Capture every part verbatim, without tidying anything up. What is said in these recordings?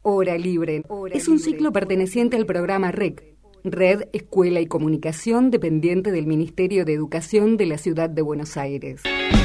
Hora Libre es un ciclo perteneciente al programa R E C, Red, Escuela y Comunicación, dependiente del Ministerio de Educación de la Ciudad de Buenos Aires.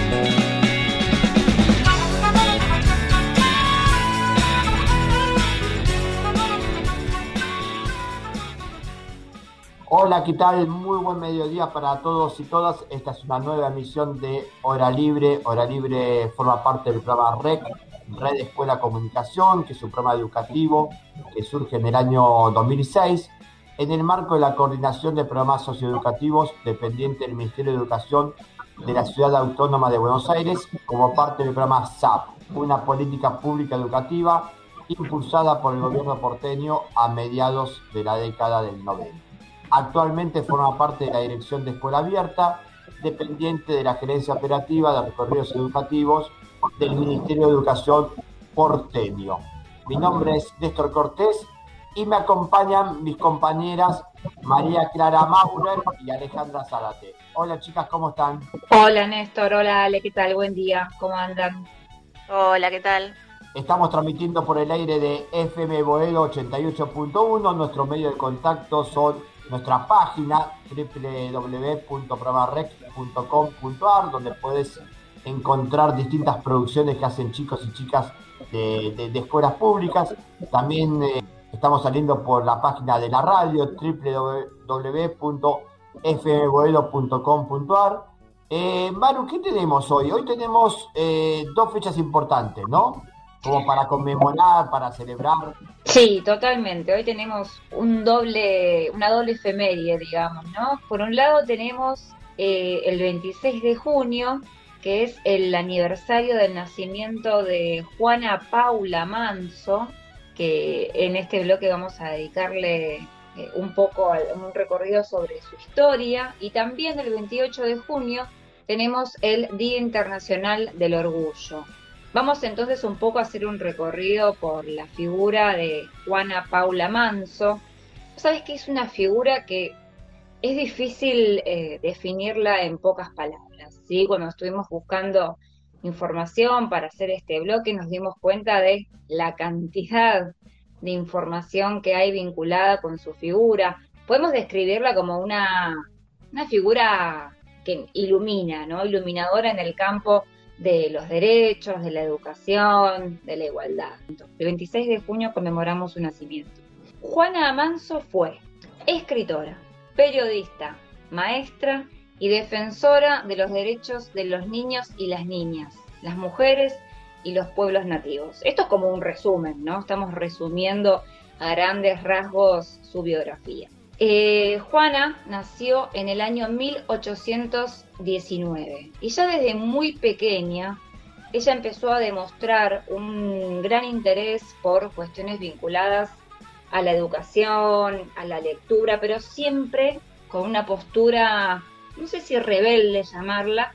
Hola, ¿qué tal? Muy buen mediodía para todos y todas. Esta es una nueva emisión de Hora Libre. Hora Libre forma parte del programa R E C, Red Escuela Comunicación, que es un programa educativo que surge en el año dos mil seis en el marco de la coordinación de programas socioeducativos dependiente del Ministerio de Educación de la Ciudad Autónoma de Buenos Aires, como parte del programa S A P, una política pública educativa impulsada por el gobierno porteño a mediados de la década del noventa. Actualmente forma parte de la Dirección de Escuela Abierta, dependiente de la Gerencia Operativa de Recorridos Educativos del Ministerio de Educación porteño. Mi nombre es Néstor Cortés y me acompañan mis compañeras María Clara Maurer y Alejandra Zárate. Hola chicas, ¿cómo están? Hola Néstor, hola Ale, ¿qué tal? Buen día, ¿cómo andan? Hola, ¿qué tal? Estamos transmitiendo por el aire de F M Boedo ochenta y ocho punto uno. Nuestro medio de contacto son nuestra página doble u doble u doble u punto programa rec punto com punto a r, donde puedes encontrar distintas producciones que hacen chicos y chicas de, de, de escuelas públicas. También eh, estamos saliendo por la página de la radio doble u doble u doble u punto f m boedo punto com punto a r. Eh, Manu, ¿qué tenemos hoy? Hoy tenemos eh, dos fechas importantes, ¿no? Como para conmemorar, para celebrar. Sí, totalmente. Hoy tenemos un doble, una doble efeméride, digamos, ¿no? Por un lado tenemos eh, el veintiséis de junio, que es el aniversario del nacimiento de Juana Paula Manso, que en este bloque vamos a dedicarle eh, un poco a un recorrido sobre su historia. Y también el veintiocho de junio tenemos el Día Internacional del Orgullo. Vamos entonces un poco a hacer un recorrido por la figura de Juana Paula Manso. Sabes que es una figura que es difícil eh, definirla en pocas palabras, ¿sí? Cuando estuvimos buscando información para hacer este bloque nos dimos cuenta de la cantidad de información que hay vinculada con su figura. Podemos describirla como una, una figura que ilumina, ¿no? Iluminadora en el campo de los derechos, de la educación, de la igualdad. El veintiséis de junio conmemoramos su nacimiento. Juana Manso fue escritora, periodista, maestra y defensora de los derechos de los niños y las niñas, las mujeres y los pueblos nativos. Esto es como un resumen, ¿no? Estamos resumiendo a grandes rasgos su biografía. Eh, Juana nació en el año mil ochocientos diecinueve y ya desde muy pequeña ella empezó a demostrar un gran interés por cuestiones vinculadas a la educación, a la lectura, pero siempre con una postura, no sé si rebelde llamarla,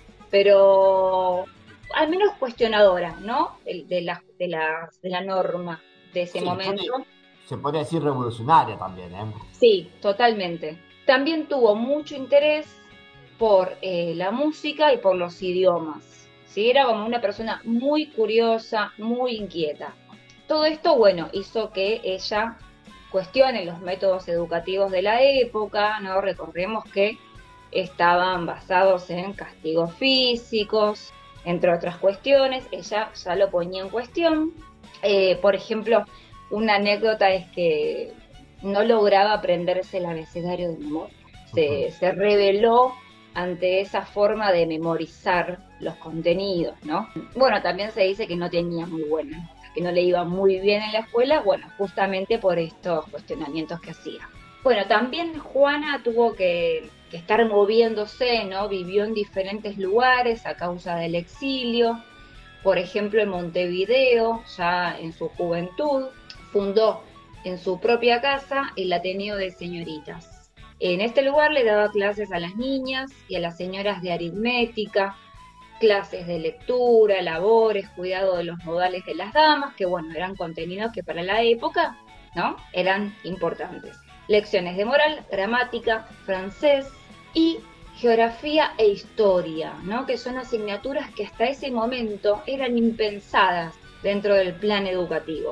pero al menos cuestionadora, ¿no? De, de, la, de, la, de la norma de ese Sí, momento. Puede, se podría decir revolucionaria también, ¿eh? Sí, totalmente. También tuvo mucho interés por eh, la música y por los idiomas, ¿sí? Era como una persona muy curiosa, muy inquieta. Todo esto, bueno, hizo que ella cuestione los métodos educativos de la época, ¿no? Recordemos que estaban basados en castigos físicos, entre otras cuestiones. Ella ya lo ponía en cuestión. Eh, por ejemplo, una anécdota es que no lograba aprenderse el abecedario de memoria. Se, se rebeló ante esa forma de memorizar los contenidos, ¿no? Bueno, también se dice que no tenía muy buena nota, que no le iba muy bien en la escuela, bueno, justamente por estos cuestionamientos que hacía. Bueno, también Juana tuvo que, que estar moviéndose, ¿no? Vivió en diferentes lugares a causa del exilio, por ejemplo en Montevideo, ya en su juventud, fundó en su propia casa el Ateneo de Señoritas. En este lugar le daba clases a las niñas y a las señoras de aritmética, clases de lectura, labores, cuidado de los modales de las damas, que bueno, eran contenidos que para la época, ¿no? Eran importantes. Lecciones de moral, gramática, francés y geografía e historia, ¿no? Que son asignaturas que hasta ese momento eran impensadas dentro del plan educativo.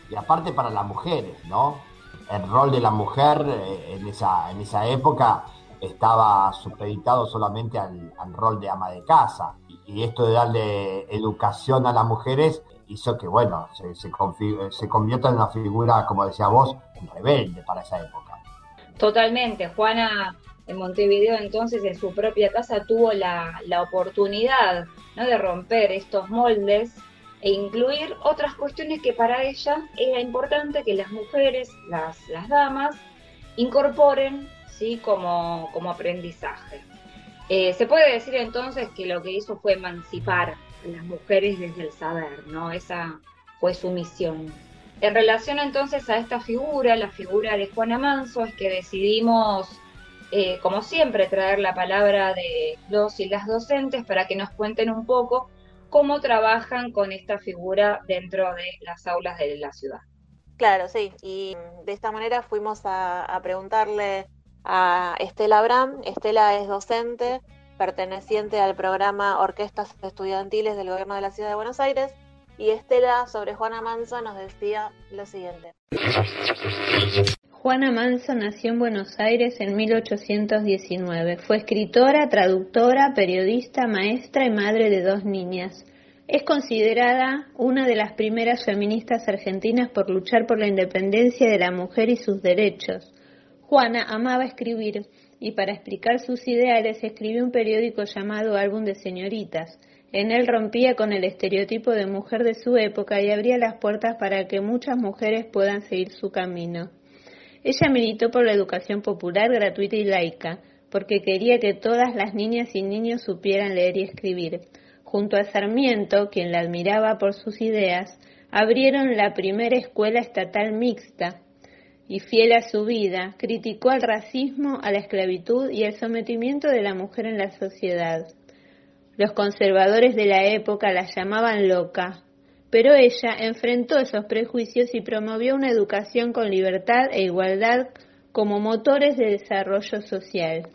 y aparte para las mujeres, ¿no? El rol de la mujer eh, en esa, en esa época estaba supeditado solamente al, al rol de ama de casa. Y, y esto de darle educación a las mujeres hizo que, bueno, se, se, confi- se convierta en una figura, como decía vos, rebelde para esa época. Totalmente. Juana en Montevideo entonces en su propia casa tuvo la, la oportunidad, ¿no?, de romper estos moldes e incluir otras cuestiones que para ella era importante que las mujeres, las, las damas, incorporen, ¿sí?, como, como aprendizaje. Eh, se puede decir entonces que lo que hizo fue emancipar a las mujeres desde el saber, ¿no? Esa fue su misión. En relación entonces a esta figura, la figura de Juana Manso, es que decidimos, eh, como siempre, traer la palabra de los y las docentes para que nos cuenten un poco cómo trabajan con esta figura dentro de las aulas de la ciudad. Claro, sí, y de esta manera fuimos a, a preguntarle a Estela Bram. Estela es docente, perteneciente al programa Orquestas Estudiantiles del Gobierno de la Ciudad de Buenos Aires, y Estela sobre Juana Manso nos decía lo siguiente. Juana Manso nació en Buenos Aires en mil ochocientos diecinueve. Fue escritora, traductora, periodista, maestra y madre de dos niñas. Es considerada una de las primeras feministas argentinas por luchar por la independencia de la mujer y sus derechos. Juana amaba escribir y para explicar sus ideales escribió un periódico llamado Álbum de Señoritas. En él rompía con el estereotipo de mujer de su época y abría las puertas para que muchas mujeres puedan seguir su camino. Ella militó por la educación popular, gratuita y laica, porque quería que todas las niñas y niños supieran leer y escribir. Junto a Sarmiento, quien la admiraba por sus ideas, abrieron la primera escuela estatal mixta y, fiel a su vida, criticó al racismo, a la esclavitud y al sometimiento de la mujer en la sociedad. Los conservadores de la época la llamaban loca, pero ella enfrentó esos prejuicios y promovió una educación con libertad e igualdad como motores de desarrollo social.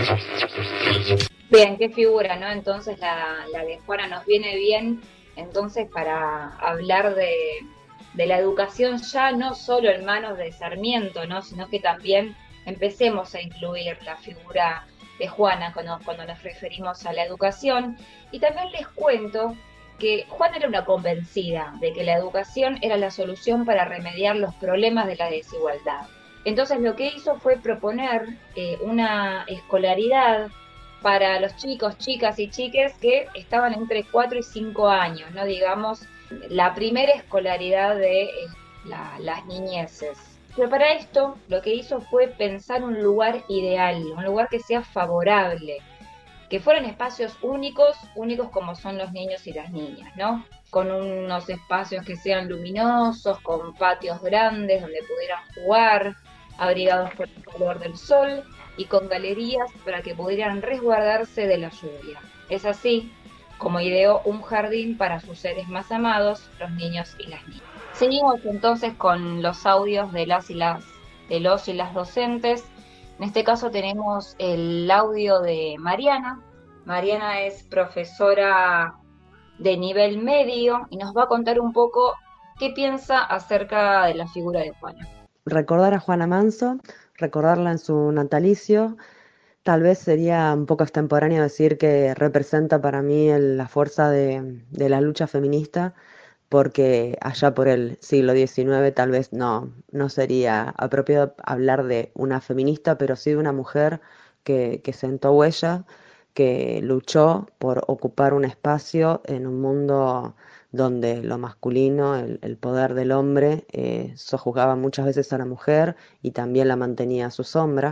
Bien, qué figura, ¿no? Entonces la, la de Juana nos viene bien, entonces para hablar de, de la educación ya no solo en manos de Sarmiento, ¿no?, sino que también empecemos a incluir la figura de Juana cuando, cuando nos referimos a la educación. Y también les cuento que Juana era una convencida de que la educación era la solución para remediar los problemas de la desigualdad. Entonces lo que hizo fue proponer eh, una escolaridad para los chicos, chicas y chiques que estaban entre cuatro y cinco años, ¿no? Digamos, la primera escolaridad de eh, la, las niñeces. Pero para esto lo que hizo fue pensar un lugar ideal, un lugar que sea favorable, que fueran espacios únicos, únicos como son los niños y las niñas, ¿no? Con unos espacios que sean luminosos, con patios grandes donde pudieran jugar, abrigados por el calor del sol, y con galerías para que pudieran resguardarse de la lluvia. Es así como ideó un jardín para sus seres más amados, los niños y las niñas. Seguimos entonces con los audios de las y las de los y las docentes. En este caso tenemos el audio de Mariana. Mariana es profesora de nivel medio y nos va a contar un poco qué piensa acerca de la figura de Juana. Recordar a Juana Manso, recordarla en su natalicio, tal vez sería un poco extemporáneo decir que representa para mí el, la fuerza de, de la lucha feminista, porque allá por el siglo diecinueve tal vez no, no sería apropiado hablar de una feminista, pero sí de una mujer que, que sentó huella, que luchó por ocupar un espacio en un mundo donde lo masculino, el, el poder del hombre, eh, sojuzgaba muchas veces a la mujer y también la mantenía a su sombra.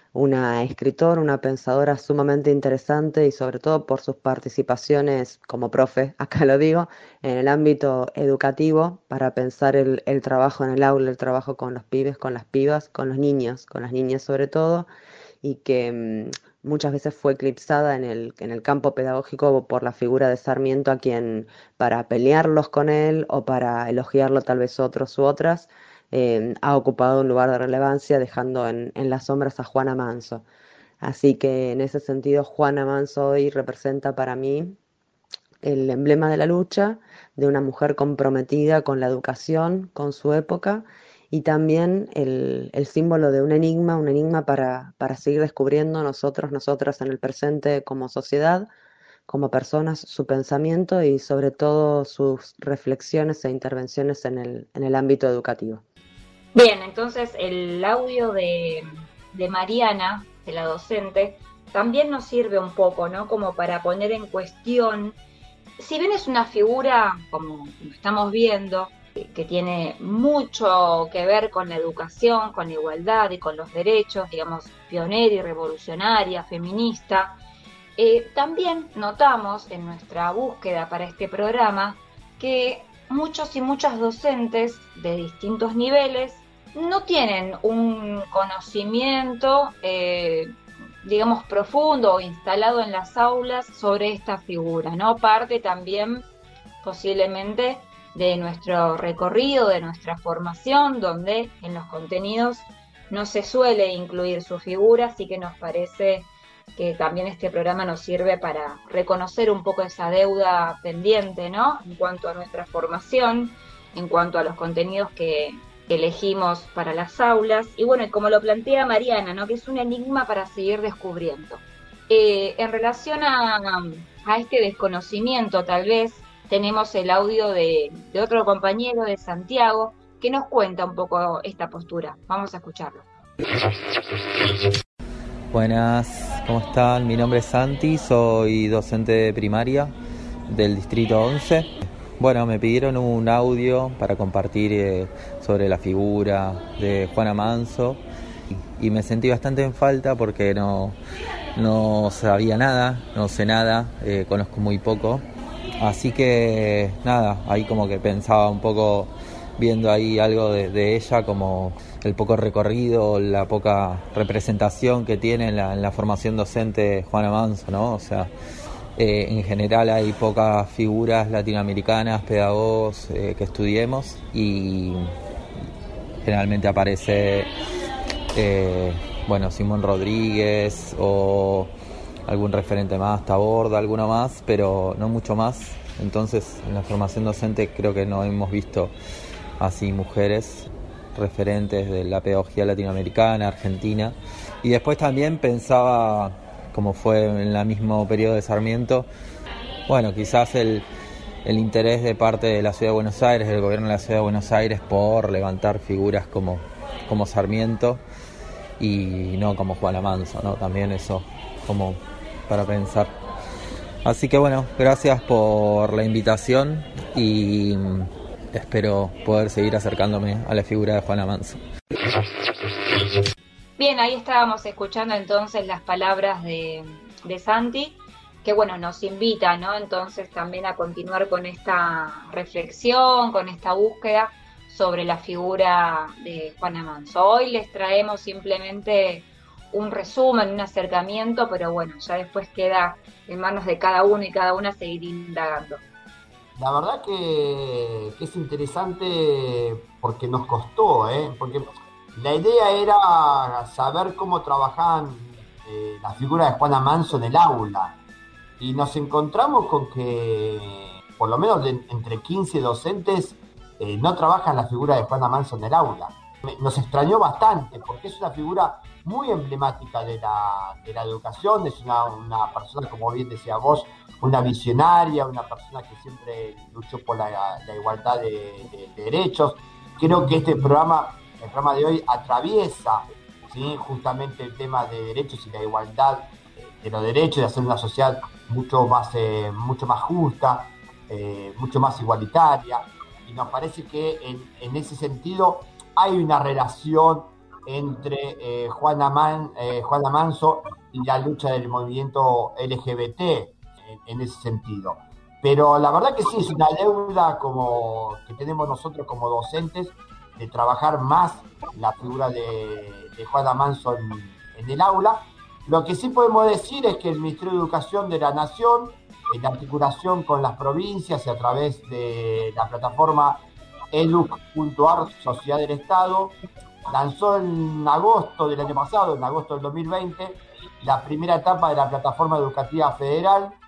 Una escritora, una pensadora sumamente interesante y sobre todo por sus participaciones como profe, acá lo digo, en el ámbito educativo para pensar el, el trabajo en el aula, el trabajo con los pibes, con las pibas, con los niños, con las niñas sobre todo, y que mmm, muchas veces fue eclipsada en el, en el campo pedagógico por la figura de Sarmiento, a quien para pelearlos con él o para elogiarlo tal vez otros u otras, eh, ha ocupado un lugar de relevancia dejando en, en las sombras a Juana Manso. Así que en ese sentido Juana Manso hoy representa para mí el emblema de la lucha, de una mujer comprometida con la educación, con su época, y también el, el símbolo de un enigma, un enigma para, para seguir descubriendo nosotros, nosotras en el presente como sociedad, como personas, su pensamiento y sobre todo sus reflexiones e intervenciones en el, en el ámbito educativo. Bien, entonces el audio de, de Mariana, de la docente, también nos sirve un poco, ¿no? Como para poner en cuestión, si bien es una figura, como estamos viendo, que tiene mucho que ver con la educación, con la igualdad y con los derechos, digamos, pionera y revolucionaria, feminista, eh, también notamos en nuestra búsqueda para este programa que muchos y muchas docentes de distintos niveles no tienen un conocimiento, eh, digamos, profundo o instalado en las aulas sobre esta figura, ¿no? Parte también posiblemente de nuestro recorrido, de nuestra formación, donde en los contenidos no se suele incluir su figura, así que nos parece que también este programa nos sirve para reconocer un poco esa deuda pendiente, ¿no? En cuanto a nuestra formación, en cuanto a los contenidos que elegimos para las aulas, y bueno, y como lo plantea Mariana, ¿no? Que es un enigma para seguir descubriendo. Eh, en relación a, a este desconocimiento, tal vez, tenemos el audio de, de otro compañero, de Santiago, que nos cuenta un poco esta postura. Vamos a escucharlo. Buenas, ¿cómo están? Mi nombre es Santi, soy docente de primaria del Distrito once. Bueno, me pidieron un audio para compartir eh, sobre la figura de Juana Manso y, y me sentí bastante en falta porque no, no sabía nada, no sé nada, eh, conozco muy poco. Así que nada, ahí como que pensaba un poco, viendo ahí algo de, de ella, como el poco recorrido, la poca representación que tiene en la, en la formación docente Juana Manso, ¿no? O sea, eh, en general hay pocas figuras latinoamericanas, pedagogos eh, que estudiemos, y generalmente aparece, eh, bueno, Simón Rodríguez o algún referente más, Taborda, alguno más, pero no mucho más. Entonces, en la formación docente creo que no hemos visto así mujeres referentes de la pedagogía latinoamericana, argentina. Y después también pensaba, como fue en el mismo periodo de Sarmiento, bueno, quizás el, el interés de parte de la Ciudad de Buenos Aires, del gobierno de la Ciudad de Buenos Aires, por levantar figuras como, como Sarmiento y no como Juana Manso, ¿no? También eso como para pensar. Así que bueno, gracias por la invitación y espero poder seguir acercándome a la figura de Juana Manso. Bien, ahí estábamos escuchando entonces las palabras de, de Santi, que bueno, nos invita, ¿no? Entonces también a continuar con esta reflexión, con esta búsqueda sobre la figura de Juana Manso. Hoy les traemos simplemente un resumen, un acercamiento, pero bueno, ya después queda en manos de cada uno y cada una seguir indagando. La verdad que, que es interesante porque nos costó, ¿eh? Porque la idea era saber cómo trabajaban eh, la figura de Juana Manso en el aula, y nos encontramos con que por lo menos de, entre quince docentes eh, no trabajan la figura de Juana Manso en el aula. Nos extrañó bastante porque es una figura muy emblemática de la, de la educación, es una, una persona, como bien decía vos, una visionaria, una persona que siempre luchó por la, la igualdad de, de, de derechos. Creo que este programa, el programa de hoy, atraviesa, ¿sí?, justamente el tema de derechos y la igualdad de los derechos, de hacer una sociedad mucho más, eh, mucho más justa, eh, mucho más igualitaria, y nos parece que en, en ese sentido hay una relación entre eh, Juana, Man, eh, Juana Manso y la lucha del movimiento L G B T en, en ese sentido. Pero la verdad que sí, es una deuda como que tenemos nosotros como docentes de trabajar más la figura de, de Juana Manso en, en el aula. Lo que sí podemos decir es que el Ministerio de Educación de la Nación, en articulación con las provincias y a través de la plataforma educ punto ar, Sociedad del Estado, lanzó en agosto del año pasado, en agosto del dos mil veinte, la primera etapa de la Plataforma Educativa Federal,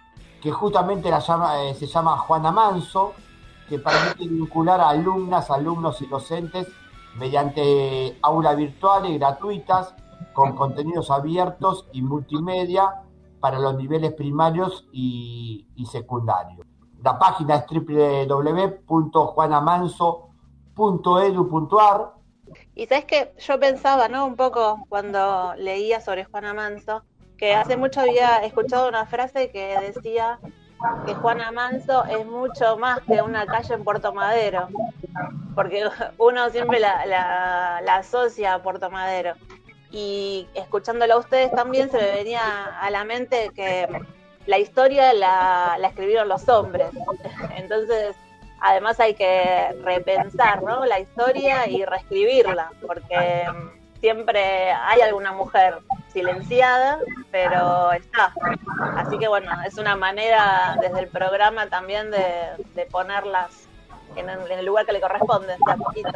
que justamente la llama, eh, se llama Juana Manso, que permite vincular a alumnas, alumnos y docentes mediante aulas virtuales gratuitas con contenidos abiertos y multimedia para los niveles primarios y, y secundarios. La página es doble u doble u doble u punto juana manso punto edu punto ar. Y sabes que yo pensaba, ¿no? Un poco cuando leía sobre Juana Manso, que hace mucho había escuchado una frase que decía que Juana Manso es mucho más que una calle en Puerto Madero, porque uno siempre la, la, la asocia a Puerto Madero. Y escuchándolo a ustedes también se me venía a la mente que la historia la, la escribieron los hombres. Entonces, además hay que repensar, ¿no?, la historia y reescribirla, porque siempre hay alguna mujer silenciada, pero está. Así que bueno, es una manera desde el programa también de, de ponerlas en el, en el lugar que le corresponde, de a poquito.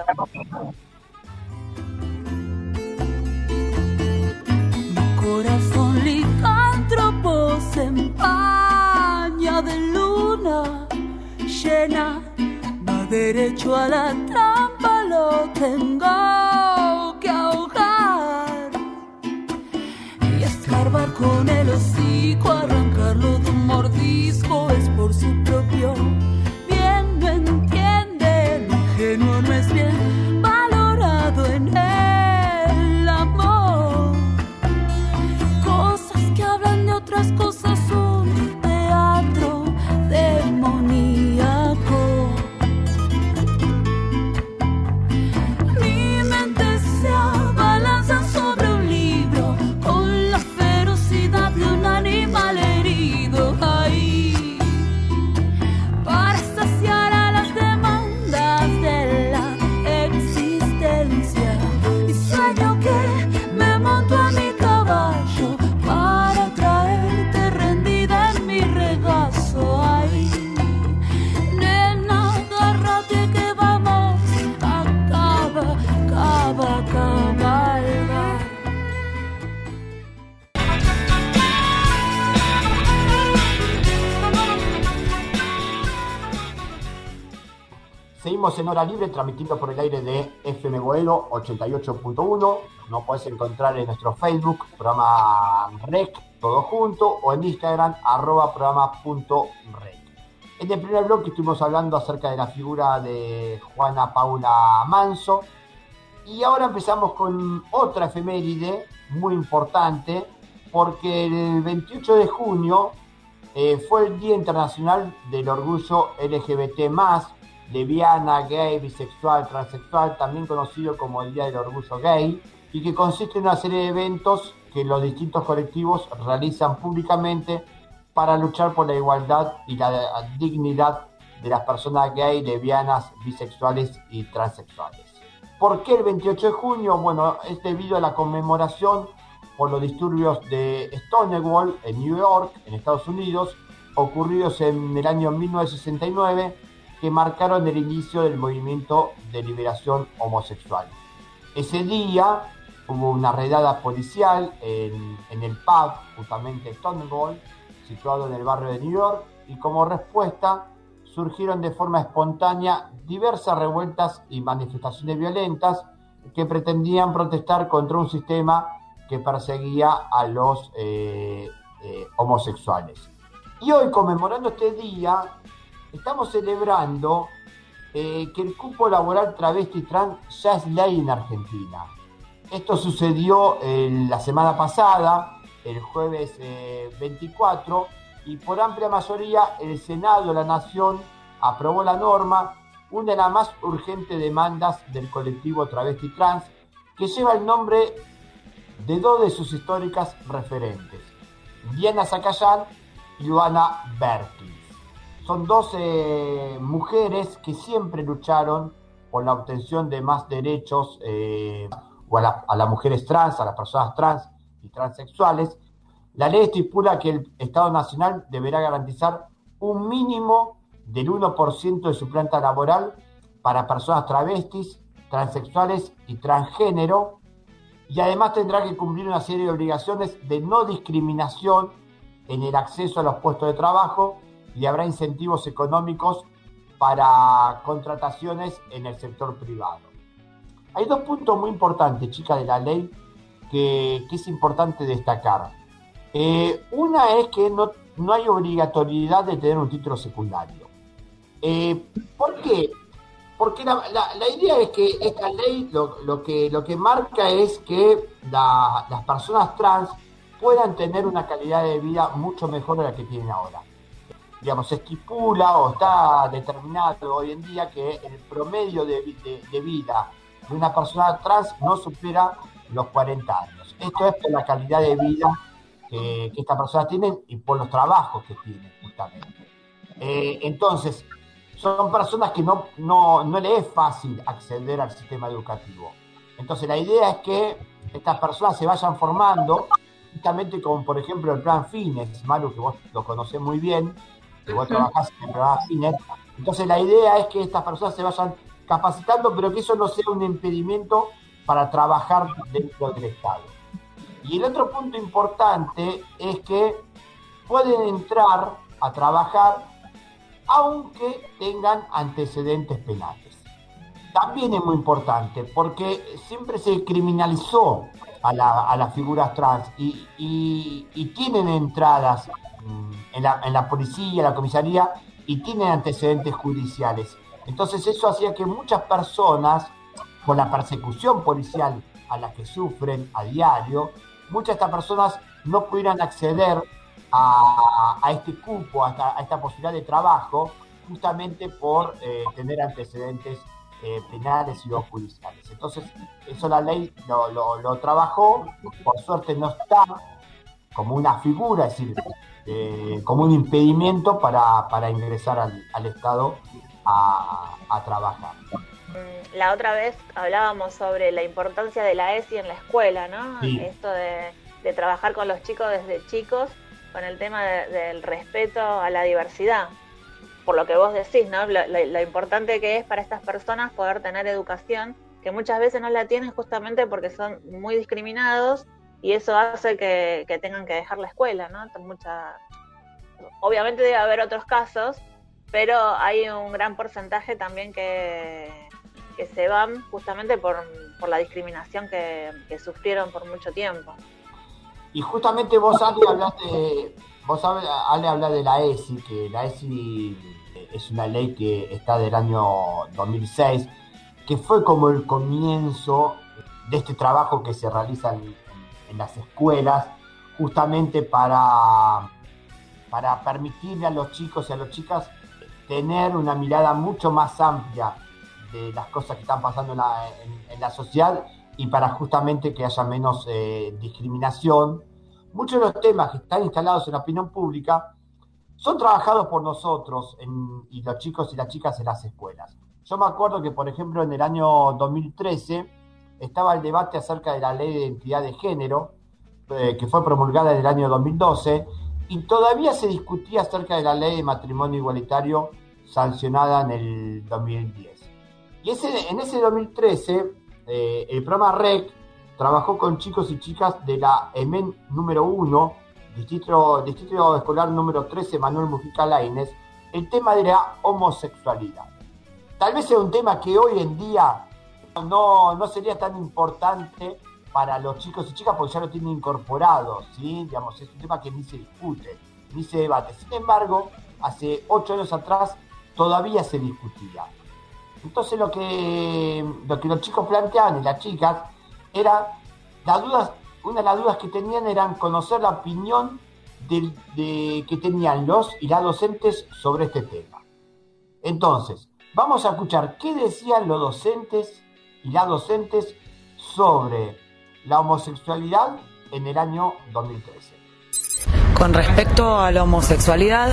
Corazón licántropo se empaña de luna llena, va derecho a la trampa, lo tengo que ahogar y escarbar con el hocico, arrancarlo de un mordisco, es por su propio bien, no entiende, lo ingenuo no es bien valorado en el amor. Cosas que hablan de otras cosas, un teatro demoníaco. Mi mente se abalanza sobre un libro con la ferocidad de un animal herido. Ahí, para saciar a las demandas de la existencia. Y sueño que me monto a mi caballo para traerte rendida en mi regazo. Ay, nena, agárrate que vamos a cava, cava, cabalgar. Seguimos en Hora Libre, transmitiendo por el aire de F M Boedo ochenta y ocho punto uno. Nos podés encontrar en nuestro Facebook, programa Rec, todo junto, o en Instagram, arroba programa punto rec. En el primer bloque estuvimos hablando acerca de la figura de Juana Paula Manso, y ahora empezamos con otra efeméride muy importante, porque el veintiocho de junio eh, fue el Día Internacional del Orgullo L G B T más, lesbiana, gay, bisexual, transexual, también conocido como el Día del Orgullo Gay, y que consiste en una serie de eventos que los distintos colectivos realizan públicamente para luchar por la igualdad y la dignidad de las personas gay, lesbianas, bisexuales y transexuales. ¿Por qué el veintiocho de junio? Bueno, es debido a la conmemoración por los disturbios de Stonewall en New York, en Estados Unidos, ocurridos en el año mil novecientos sesenta y nueve, que marcaron el inicio del movimiento de liberación homosexual. Ese día hubo una redada policial en, en el pub, justamente Stonewall, situado en el barrio de New York, y como respuesta surgieron de forma espontánea diversas revueltas y manifestaciones violentas que pretendían protestar contra un sistema que perseguía a los eh, eh, homosexuales. Y hoy, conmemorando este día, estamos celebrando eh, que el cupo laboral travesti trans ya es ley en Argentina. Esto sucedió eh, la semana pasada, el jueves eh, veinticuatro, y por amplia mayoría el Senado de la Nación aprobó la norma, una de las más urgentes demandas del colectivo travesti trans, que lleva el nombre de dos de sus históricas referentes, Diana Zacayán y Luana Berkins. Son dos eh, mujeres que siempre lucharon por la obtención de más derechos eh, o a, la, a las mujeres trans, a las personas trans y transexuales. La ley estipula que el Estado Nacional deberá garantizar un mínimo del uno por ciento de su planta laboral para personas travestis, transexuales y transgénero, y además tendrá que cumplir una serie de obligaciones de no discriminación en el acceso a los puestos de trabajo y habrá incentivos económicos para contrataciones en el sector privado. Hay dos puntos muy importantes, chicas, de la ley que, que es importante destacar. Eh, una es que no, no hay obligatoriedad de tener un título secundario. Eh, ¿Por qué? Porque la, la, la idea es que esta ley lo, lo, que, lo que marca es que la, las personas trans puedan tener una calidad de vida mucho mejor de la que tienen ahora. Digamos, se estipula o está determinado hoy en día que el promedio de, de, de vida de una persona trans no supera los cuarenta años. Esto es por la calidad de vida que, que esta persona tiene y por los trabajos que tiene, justamente. Eh, entonces, son personas que no, no, no le es fácil acceder al sistema educativo. Entonces, la idea es que estas personas se vayan formando, justamente como, por ejemplo, el plan Fines, Maru, que vos lo conocés muy bien, que vos trabajás en el programa Fines. Entonces, la idea es que estas personas se vayan capacitando, pero que eso no sea un impedimento para trabajar dentro del Estado. Y el otro punto importante es que pueden entrar a trabajar aunque tengan antecedentes penales. También es muy importante porque siempre se criminalizó a, la, a las figuras trans y, y, y tienen entradas en la, en la policía, en la comisaría, y tienen antecedentes judiciales. Entonces eso hacía que muchas personas, por la persecución policial a la que sufren a diario, muchas de estas personas no pudieran acceder A, a este cupo, a esta, a esta posibilidad de trabajo, justamente por eh, tener antecedentes eh, penales y o judiciales. Entonces, eso la ley lo, lo, lo trabajó, por suerte no está como una figura, es decir, eh, como un impedimento para, para ingresar al, al Estado a, a trabajar. La otra vez hablábamos sobre la importancia de la E S I en la escuela, ¿no? Sí. Esto de, de trabajar con los chicos desde chicos, con el tema de, del respeto a la diversidad. Por lo que vos decís, ¿no? Lo, lo, lo importante que es para estas personas poder tener educación, que muchas veces no la tienen justamente porque son muy discriminados y eso hace que, que tengan que dejar la escuela, ¿no? Mucha... Obviamente debe haber otros casos, pero hay un gran porcentaje también que, que se van justamente por, por la discriminación que, que sufrieron por mucho tiempo. Y justamente vos, Ale, hablaste, vos, Ale, habla de la E S I, que la E S I es una ley que está del año dos mil seis, que fue como el comienzo de este trabajo que se realiza en, en las escuelas, justamente para, para permitirle a los chicos y a las chicas tener una mirada mucho más amplia de las cosas que están pasando en la, en, en la sociedad, y para justamente que haya menos eh, discriminación. Muchos de los temas que están instalados en la opinión pública son trabajados por nosotros en, y los chicos y las chicas en las escuelas. Yo me acuerdo que, por ejemplo, en el año dos mil trece estaba el debate acerca de la ley de identidad de género, eh, que fue promulgada en el año dos mil doce, y todavía se discutía acerca de la ley de matrimonio igualitario sancionada en el dos mil diez. Y ese, en ese dos mil trece... Eh, el programa R E C trabajó con chicos y chicas de la E M E N número uno, Distrito, Distrito Escolar número trece, Manuel Mujica Lainez, el tema de la homosexualidad. Tal vez sea un tema que hoy en día no, no sería tan importante para los chicos y chicas porque ya lo tienen incorporado, ¿sí? Digamos, es un tema que ni se discute, ni se debate. Sin embargo, hace ocho años atrás todavía se discutía. Entonces lo que, lo que los chicos planteaban y las chicas era, las dudas, una de las dudas que tenían eran conocer la opinión de, de, que tenían los y las docentes sobre este tema. Entonces, vamos a escuchar qué decían los docentes y las docentes sobre la homosexualidad en el año dos mil trece. Con respecto a la homosexualidad,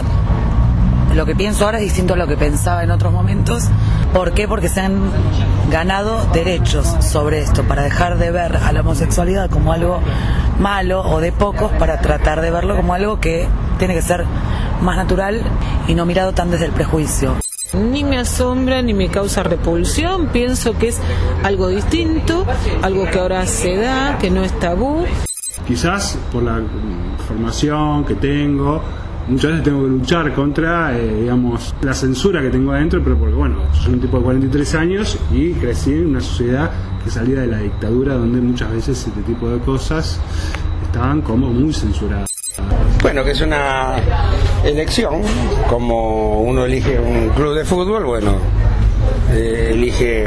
lo que pienso ahora es distinto a lo que pensaba en otros momentos. ¿Por qué? Porque se han ganado derechos sobre esto, para dejar de ver a la homosexualidad como algo malo o de pocos, para tratar de verlo como algo que tiene que ser más natural y no mirado tan desde el prejuicio. Ni me asombra ni me causa repulsión, pienso que es algo distinto, algo que ahora se da, que no es tabú. Quizás por la formación que tengo, muchas veces tengo que luchar contra, eh, digamos, la censura que tengo adentro, pero porque, bueno, soy un tipo de cuarenta y tres años y crecí en una sociedad que salía de la dictadura, donde muchas veces este tipo de cosas estaban como muy censuradas. Bueno, que es una elección, como uno elige un club de fútbol, bueno, eh, elige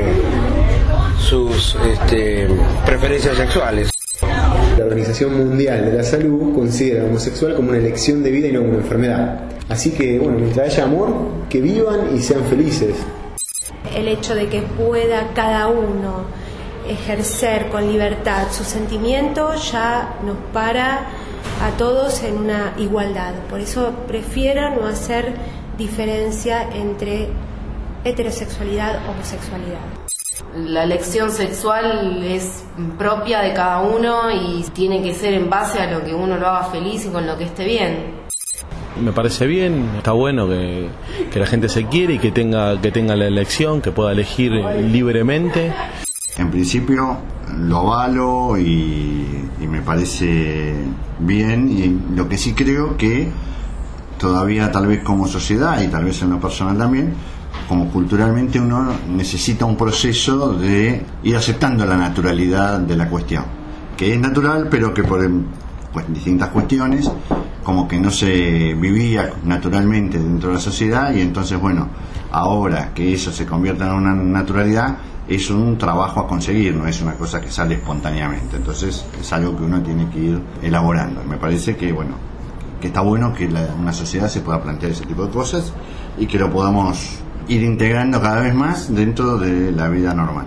sus este, preferencias sexuales. La Organización Mundial de la Salud considera la homosexual como una elección de vida y no como una enfermedad. Así que, bueno, mientras haya amor, que vivan y sean felices. El hecho de que pueda cada uno ejercer con libertad su sentimiento ya nos para a todos en una igualdad. Por eso prefiero no hacer diferencia entre heterosexualidad y homosexualidad. La elección sexual es propia de cada uno y tiene que ser en base a lo que uno lo haga feliz y con lo que esté bien. Me parece bien, está bueno que, que la gente se quiere y que tenga, que tenga la elección, que pueda elegir libremente. En principio lo avalo y, y me parece bien, y lo que sí creo que todavía tal vez como sociedad y tal vez en lo personal también, como culturalmente uno necesita un proceso de ir aceptando la naturalidad de la cuestión, que es natural pero que por pues, distintas cuestiones como que no se vivía naturalmente dentro de la sociedad, y entonces bueno, ahora que eso se convierta en una naturalidad es un trabajo a conseguir, no es una cosa que sale espontáneamente, entonces es algo que uno tiene que ir elaborando. Me parece que bueno, que está bueno que la, una sociedad se pueda plantear ese tipo de cosas y que lo podamos ir integrando cada vez más dentro de la vida normal.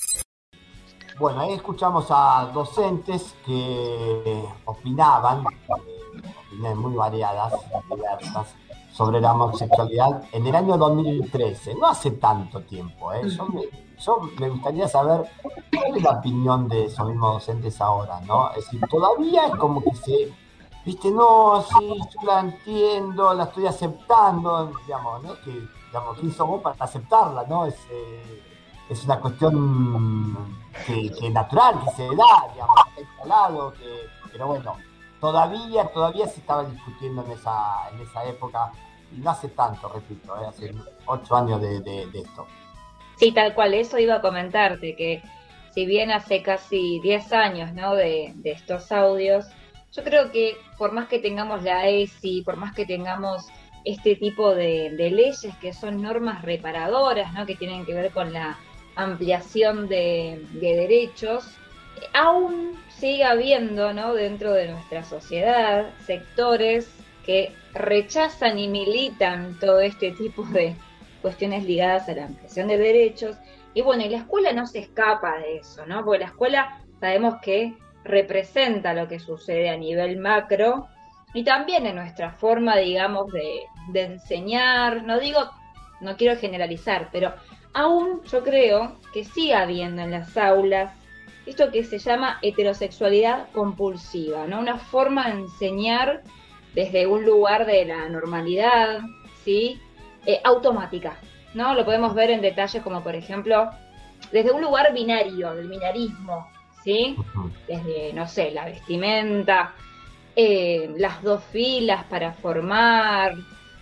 Bueno, ahí escuchamos a docentes que opinaban, eh, opiniones muy variadas, diversas, sobre la homosexualidad en el año dos mil trece, no hace tanto tiempo. ¿eh? Yo, me, yo me gustaría saber cuál es la opinión de esos mismos docentes ahora, ¿no? Es decir, todavía es como que se, viste, no, sí, yo la entiendo, la estoy aceptando, digamos, ¿no? Que, digamos, ¿quién somos para aceptarla, no? Es, eh, es una cuestión que, que natural, que se da, digamos, está instalado, que, pero bueno, todavía, todavía se estaba discutiendo en esa, en esa época, y no hace tanto, repito, ¿eh? Hace ocho años de, de, de esto. Sí, tal cual, eso iba a comentarte, que si bien hace casi diez años, ¿no? de, de estos audios, yo creo que por más que tengamos la E S I, por más que tengamos este tipo de, de leyes que son normas reparadoras, ¿no? Que tienen que ver con la ampliación de, de derechos, aún sigue habiendo, ¿no? Dentro de nuestra sociedad sectores que rechazan y militan todo este tipo de cuestiones ligadas a la ampliación de derechos. Y bueno, y la escuela no se escapa de eso, ¿no? Porque la escuela sabemos que representa lo que sucede a nivel macro y también en nuestra forma, digamos, de, de enseñar. No digo, no quiero generalizar, pero aún yo creo que sigue habiendo en las aulas esto que se llama heterosexualidad compulsiva, ¿no? Una forma de enseñar desde un lugar de la normalidad, ¿sí? Eh, automática, ¿no? Lo podemos ver en detalles como, por ejemplo, desde un lugar binario, del binarismo, ¿sí? Desde, no sé, la vestimenta, eh, las dos filas para formar,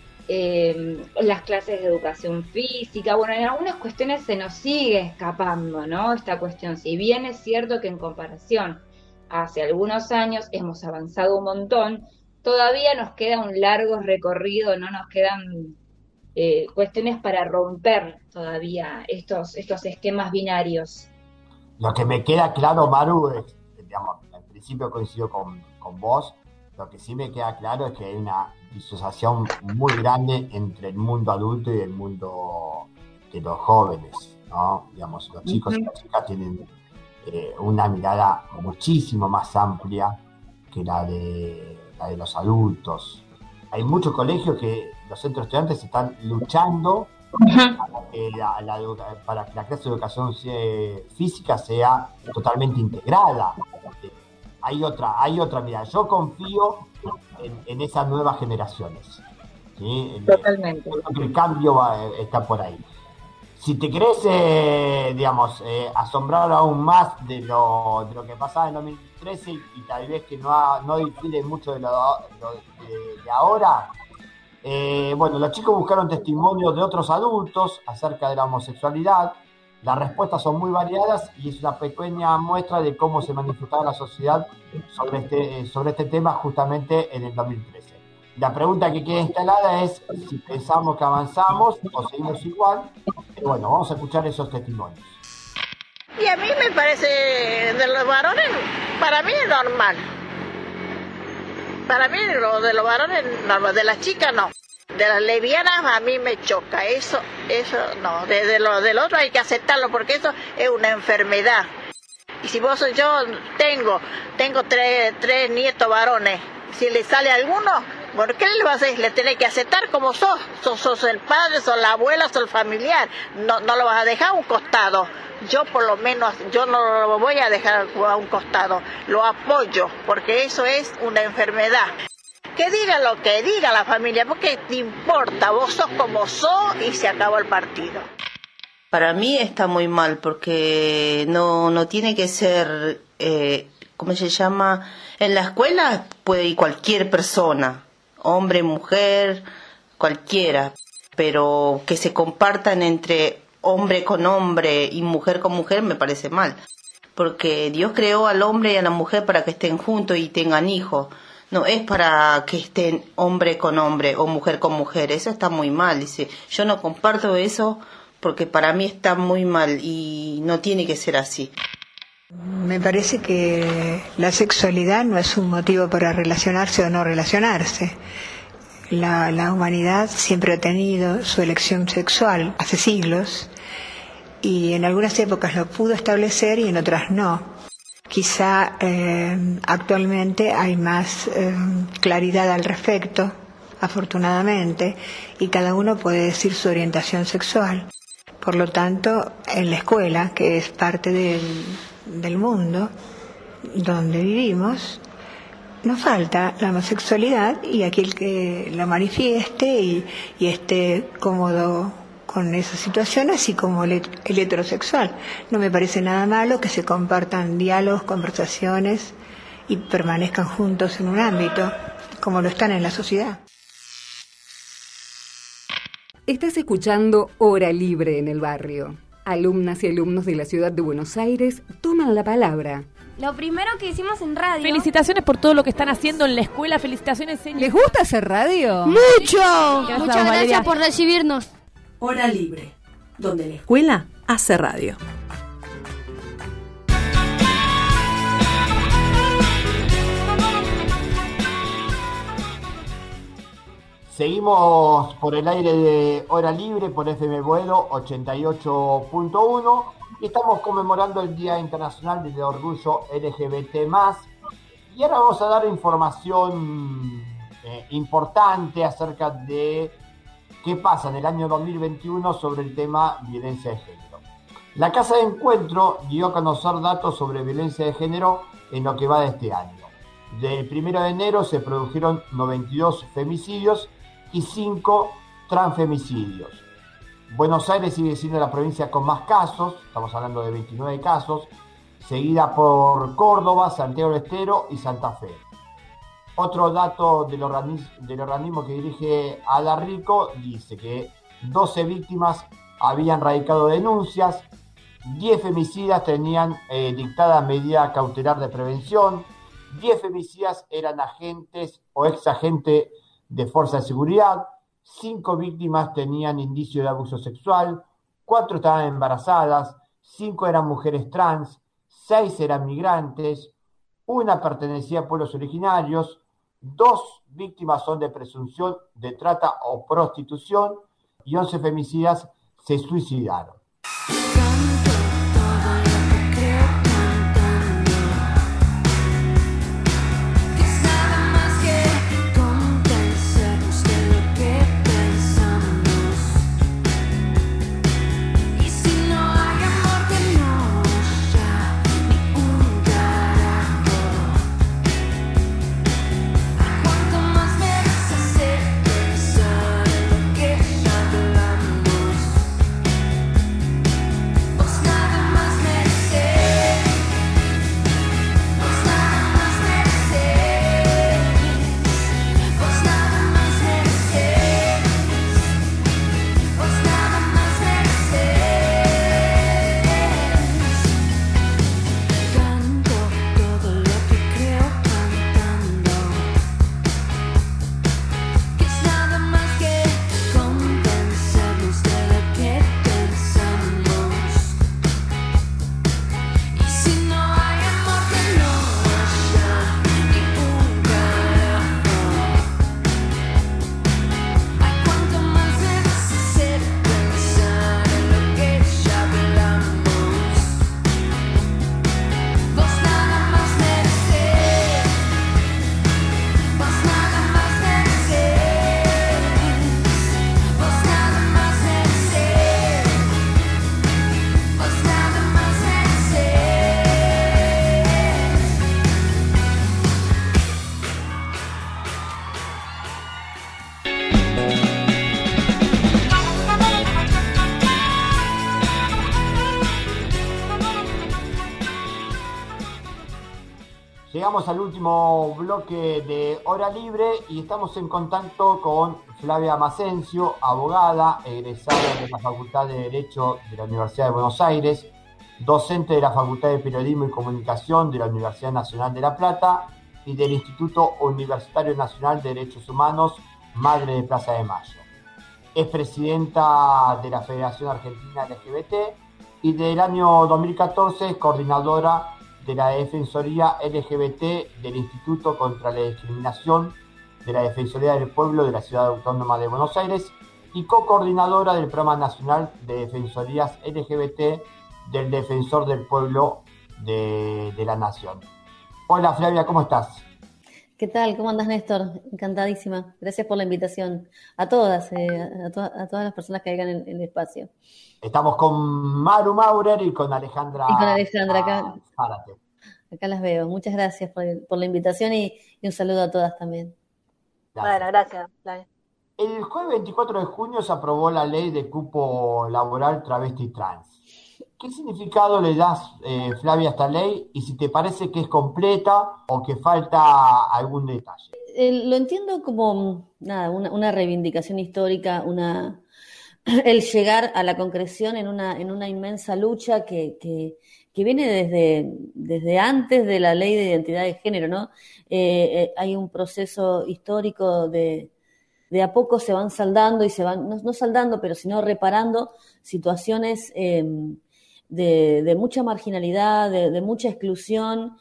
eh, las clases de educación física. Bueno, en algunas cuestiones se nos sigue escapando, ¿no? Esta cuestión, si bien es cierto que en comparación hace algunos años hemos avanzado un montón, todavía nos queda un largo recorrido, no nos quedan eh, cuestiones para romper todavía estos, estos esquemas binarios. Lo que me queda claro, Maru, es, digamos, al principio coincido con, con vos, lo que sí me queda claro es que hay una disociación muy grande entre el mundo adulto y el mundo de los jóvenes, ¿no? Digamos, los chicos y las chicas tienen eh, una mirada muchísimo más amplia que la de, la de los adultos. Hay muchos colegios que los centros estudiantes están luchando para que la, la, para que la clase de educación física sea totalmente integrada. Hay otra, hay otra mirada. Yo confío en, en esas nuevas generaciones. ¿Sí? Totalmente. El, el cambio va, está por ahí. Si te querés, eh, digamos, eh, asombrar aún más de lo, de lo que pasaba en dos mil trece y tal vez que no, ha, no difiere mucho de lo, lo de, de ahora, eh, bueno, los chicos buscaron testimonios de otros adultos acerca de la homosexualidad. Las respuestas son muy variadas y es una pequeña muestra de cómo se manifestaba la sociedad sobre este, sobre este tema justamente en el dos mil trece. La pregunta que queda instalada es si pensamos que avanzamos o seguimos igual. Pero bueno, vamos a escuchar esos testimonios. Y a mí me parece, de los varones, para mí es normal. Para mí lo de los varones normal, de las chicas no. De las lesbianas a mí me choca, eso, eso no. De, de lo del otro hay que aceptarlo porque eso es una enfermedad. Y si vos, yo tengo, tengo tres, tres nietos varones, si le sale alguno, ¿por qué le vas a hacer? Le tenés que aceptar como sos. Sos, sos el padre, sos la abuela, sos el familiar. No, no lo vas a dejar a un costado. Yo por lo menos, yo no lo voy a dejar a un costado. Lo apoyo, porque eso es una enfermedad. Que diga lo que diga la familia, porque te importa. Vos sos como sos y se acabó el partido. Para mí está muy mal, porque no, no tiene que ser, eh, ¿cómo se llama? En la escuela puede ir cualquier persona. Hombre, mujer, cualquiera, pero que se compartan entre hombre con hombre y mujer con mujer me parece mal, porque Dios creó al hombre y a la mujer para que estén juntos y tengan hijos, no es para que estén hombre con hombre o mujer con mujer, eso está muy mal, dice, yo no comparto eso porque para mí está muy mal y no tiene que ser así. Me parece que la sexualidad no es un motivo para relacionarse o no relacionarse. La, la humanidad siempre ha tenido su elección sexual hace siglos y en algunas épocas lo pudo establecer y en otras no. Quizá eh, actualmente hay más eh, claridad al respecto, afortunadamente, y cada uno puede decir su orientación sexual. Por lo tanto, en la escuela, que es parte del del mundo donde vivimos, nos falta la homosexualidad y aquel que la manifieste y, y esté cómodo con esa situación, así como el, el heterosexual. No me parece nada malo que se compartan diálogos, conversaciones y permanezcan juntos en un ámbito como lo están en la sociedad. Estás escuchando Hora Libre en el Barrio. Alumnas y alumnos de la ciudad de Buenos Aires toman la palabra. Lo primero que hicimos en radio... Felicitaciones por todo lo que están haciendo en la escuela. Felicitaciones, señor. ¿Les gusta hacer radio? ¡Mucho! Gracias, Muchas gracias Valeria. por recibirnos. Hora Libre, donde la escuela hace radio. Seguimos por el aire de Hora Libre por F M Boedo ochenta y ocho punto uno y estamos conmemorando el Día Internacional del Orgullo L G B T más, y ahora vamos a dar información eh, importante acerca de qué pasa en el año dos mil veintiuno sobre el tema violencia de género. La Casa de Encuentro dio a conocer datos sobre violencia de género en lo que va de este año. Del primero de enero se produjeron noventa y dos femicidios y cinco transfemicidios. Buenos Aires sigue siendo la provincia con más casos, estamos hablando de veintinueve casos, seguida por Córdoba, Santiago del Estero y Santa Fe. Otro dato del organismo, del organismo que dirige Ada Rico dice que doce víctimas habían radicado denuncias, diez femicidas tenían eh, dictada medida cautelar de prevención, diez femicidas eran agentes o ex agentes de fuerza de seguridad, cinco víctimas tenían indicio de abuso sexual, cuatro estaban embarazadas, cinco eran mujeres trans, seis eran migrantes, una pertenecía a pueblos originarios, dos víctimas son de presunción de trata o prostitución y once femicidas se suicidaron. Llegamos al último bloque de Hora Libre y estamos en contacto con Flavia Masencio, abogada, egresada de la Facultad de Derecho de la Universidad de Buenos Aires, docente de la Facultad de Periodismo y Comunicación de la Universidad Nacional de La Plata y del Instituto Universitario Nacional de Derechos Humanos, Madre de Plaza de Mayo. Es presidenta de la Federación Argentina L G B T y del año dos mil catorce es coordinadora de la Defensoría L G B T del Instituto contra la Discriminación de la Defensoría del Pueblo de la Ciudad Autónoma de Buenos Aires y co-coordinadora del Programa Nacional de Defensorías L G B T del Defensor del Pueblo de, de la Nación. Hola Flavia, ¿cómo estás? ¿Qué tal? ¿Cómo andas, Néstor? Encantadísima. Gracias por la invitación. A todas, eh, a, to- a todas las personas que hagan el, el espacio. Estamos con Maru Maurer y con Alejandra. Y con Alejandra, acá, Zárate. acá las veo. Muchas gracias por, el- por la invitación y, y un saludo a todas también. Gracias. Bueno, gracias, Flavia. El jueves veinticuatro de junio se aprobó la ley de cupo laboral travesti trans. ¿Qué significado le das, eh, Flavia, a esta ley? Y si te parece que es completa o que falta algún detalle. Eh, lo entiendo como nada, una, una reivindicación histórica, una el llegar a la concreción en una, en una inmensa lucha que, que, que viene desde, desde antes de la ley de identidad de género, ¿no? Eh, eh, hay un proceso histórico de, de a poco se van saldando y se van, no, no saldando, pero sino reparando situaciones eh, de, de mucha marginalidad, de, de mucha exclusión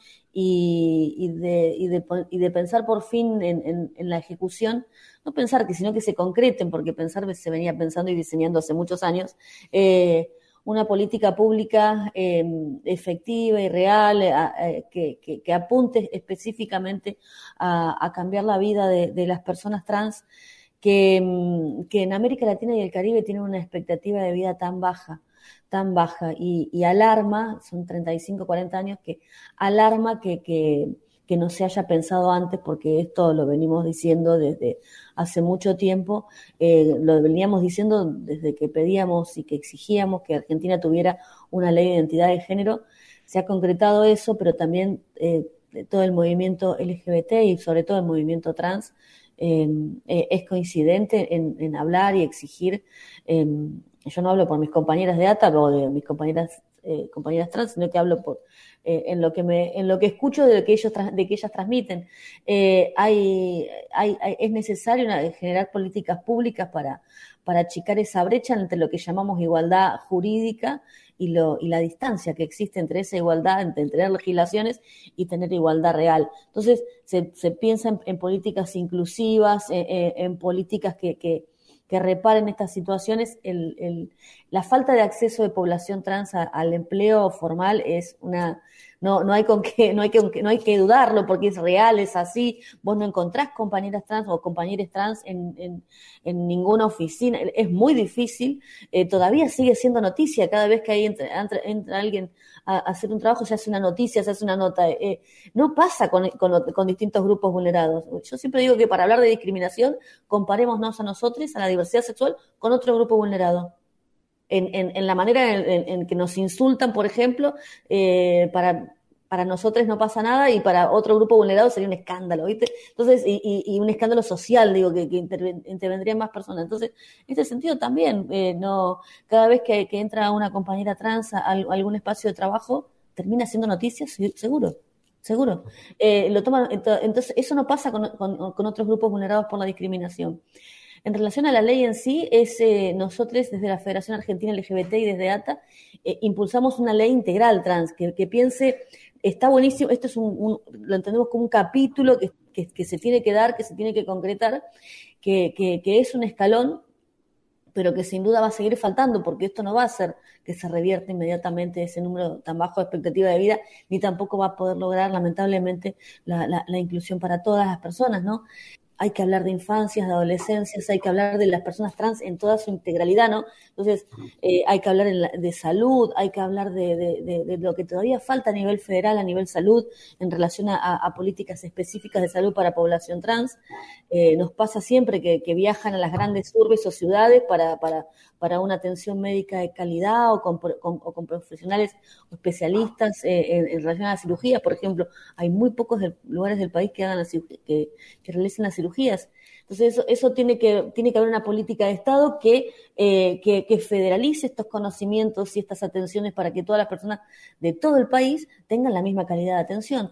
y, y, de, y, de, y de pensar por fin en, en, en la ejecución, no pensar que, sino que se concreten, porque pensar se venía pensando y diseñando hace muchos años, eh, una política pública eh, efectiva y real eh, que, que, que apunte específicamente a, a cambiar la vida de, de las personas trans que, que en América Latina y el Caribe tienen una expectativa de vida tan baja, tan baja y, y alarma, son treinta y cinco, cuarenta años, que alarma que, que, que no se haya pensado antes, porque esto lo venimos diciendo desde hace mucho tiempo, eh, lo veníamos diciendo desde que pedíamos y que exigíamos que Argentina tuviera una ley de identidad de género. Se ha concretado eso, pero también eh, todo el movimiento L G B T y sobre todo el movimiento trans eh, eh, es coincidente en, en hablar y exigir. Eh, yo no hablo por mis compañeras de A T A o de mis compañeras eh, compañeras trans, sino que hablo por eh, en lo que me en lo que escucho de lo que ellos de que ellas transmiten. Eh, hay, hay, hay es necesario una, generar políticas públicas para para achicar esa brecha entre lo que llamamos igualdad jurídica y lo y la distancia que existe entre esa igualdad, entre tener legislaciones y tener igualdad real. Entonces se, se piensa en, en políticas inclusivas, en, en, en políticas que, que que reparen estas situaciones. El, el, la falta de acceso de población trans a, al empleo formal es una, no, no hay con qué, no hay que, no hay que dudarlo porque es real, es así. Vos no encontrás compañeras trans o compañeros trans en, en, en ninguna oficina, es muy difícil, eh, todavía sigue siendo noticia, cada vez que ahí entra, entra, entra alguien a, a hacer un trabajo se hace una noticia, se hace una nota, eh, no pasa con, con, con distintos grupos vulnerados. Yo siempre digo que para hablar de discriminación, comparémonos a nosotros, a la diversidad sexual, con otro grupo vulnerado. En, en, en la manera en, en, en que nos insultan, por ejemplo, eh, para, para nosotros no pasa nada y para otro grupo vulnerado sería un escándalo, ¿viste? Entonces, y, y, y un escándalo social, digo, que, que interven, intervendrían más personas. Entonces, en este sentido también, eh, no, cada vez que, que entra una compañera trans a, a algún espacio de trabajo, termina siendo noticias, seguro. Seguro. Eh, lo toman, entonces, eso no pasa con, con, con otros grupos vulnerados por la discriminación. En relación a la ley en sí, es eh, nosotros desde la Federación Argentina L G B T y desde A T A eh, impulsamos una ley integral trans que, que piense, está buenísimo, esto es un, un lo entendemos como un capítulo que, que, que se tiene que dar, que se tiene que concretar, que, que, que es un escalón, pero que sin duda va a seguir faltando, porque esto no va a hacer que se revierta inmediatamente ese número tan bajo de expectativa de vida, ni tampoco va a poder lograr, lamentablemente, la, la, la inclusión para todas las personas, ¿no? hay que hablar de infancias, de adolescencias, hay que hablar de las personas trans en toda su integralidad, ¿no? Entonces, eh, hay que hablar en la, de salud, hay que hablar de, de, de, de lo que todavía falta a nivel federal, a nivel salud, en relación a, a políticas específicas de salud para población trans. Eh, nos pasa siempre que, que viajan a las grandes urbes o ciudades para, para, para una atención médica de calidad o con, con, o con profesionales o especialistas eh, en, en relación a la cirugía. Por ejemplo, hay muy pocos del, lugares del país que hagan la cirugía, que, que realicen la cirugía. Entonces eso, eso tiene que tiene que haber una política de Estado que, eh, que, que federalice estos conocimientos y estas atenciones para que todas las personas de todo el país tengan la misma calidad de atención.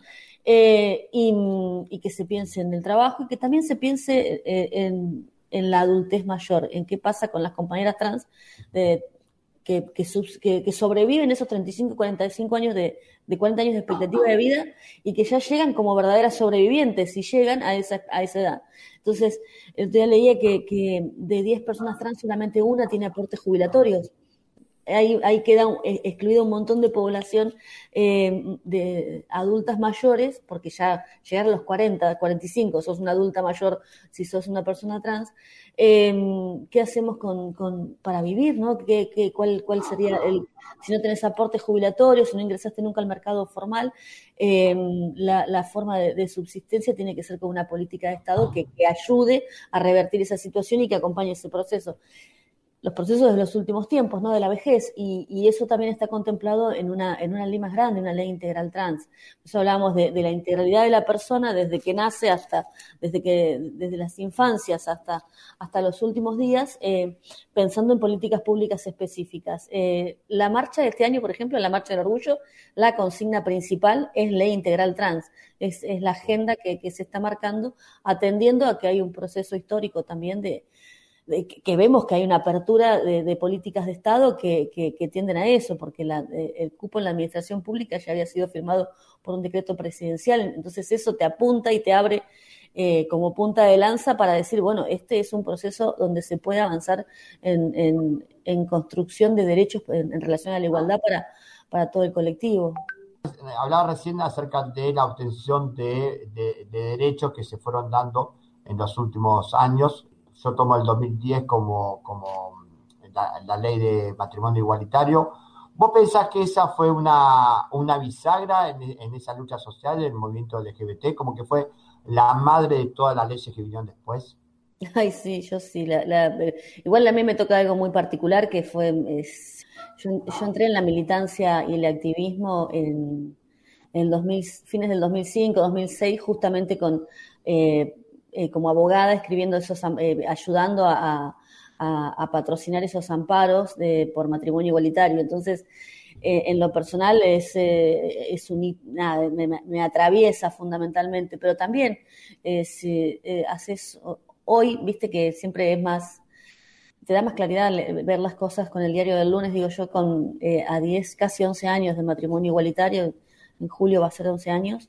Eh, y, y que se piense en el trabajo y que también se piense eh, en, en la adultez mayor, en qué pasa con las compañeras trans de, que, que, que, que sobreviven esos treinta y cinco, cuarenta y cinco años de, de cuarenta años de expectativa de vida y que ya llegan como verdaderas sobrevivientes si llegan a esa, a esa edad. Entonces, el otro día leía que, que de diez personas trans solamente una tiene aportes jubilatorios. Ahí, ahí queda excluida un montón de población eh, de adultas mayores, porque ya llegar a los cuarenta, cuarenta y cinco, sos una adulta mayor si sos una persona trans. Eh, ¿Qué hacemos con, con para vivir, ¿no? ¿Qué, qué, cuál, ¿Cuál sería el, si no tenés aportes jubilatorios, si no ingresaste nunca al mercado formal, eh, la, la forma de, de subsistencia tiene que ser con una política de Estado que, que ayude a revertir esa situación y que acompañe ese proceso. Los procesos de los últimos tiempos, ¿no? De la vejez, y, y eso también está contemplado en una, en una ley más grande, una ley integral trans. Por eso hablamos de, de la integralidad de la persona desde que nace hasta, desde que, desde las infancias hasta, hasta los últimos días, eh, pensando en políticas públicas específicas. Eh, la marcha de este año, por ejemplo, la Marcha del Orgullo, la consigna principal es ley integral trans. Es, es la agenda que, que se está marcando, atendiendo a que hay un proceso histórico también de De, que vemos que hay una apertura de, de políticas de Estado que, que, que tienden a eso, porque la, el cupo en la administración pública ya había sido firmado por un decreto presidencial, entonces eso te apunta y te abre eh, como punta de lanza para decir, bueno, este es un proceso donde se puede avanzar en, en, en construcción de derechos en, en relación a la igualdad para, para todo el colectivo. Hablaba recién acerca de la obtención de, de, de derechos que se fueron dando en los últimos años. Yo tomo el dos mil diez como, como la, la ley de matrimonio igualitario. ¿Vos pensás que esa fue una, una bisagra en, en esa lucha social, en el movimiento L G B T, como que fue la madre de todas las leyes que vinieron después? Ay, sí, yo sí. La, la, igual a mí me toca algo muy particular que fue, es, yo, yo entré en la militancia y el activismo en, en dos mil, fines del dos mil cinco, dos mil seis, justamente con... Eh, Eh, como abogada escribiendo esos, eh, ayudando a, a, a patrocinar esos amparos de, por matrimonio igualitario. Entonces, eh, en lo personal es, eh, es un, nada, me, me atraviesa fundamentalmente, pero también eh, si eh, haces hoy, viste que siempre es más, te da más claridad ver las cosas con el diario del lunes, digo yo, con eh, a diez, casi once años de matrimonio igualitario, en julio va a ser once años.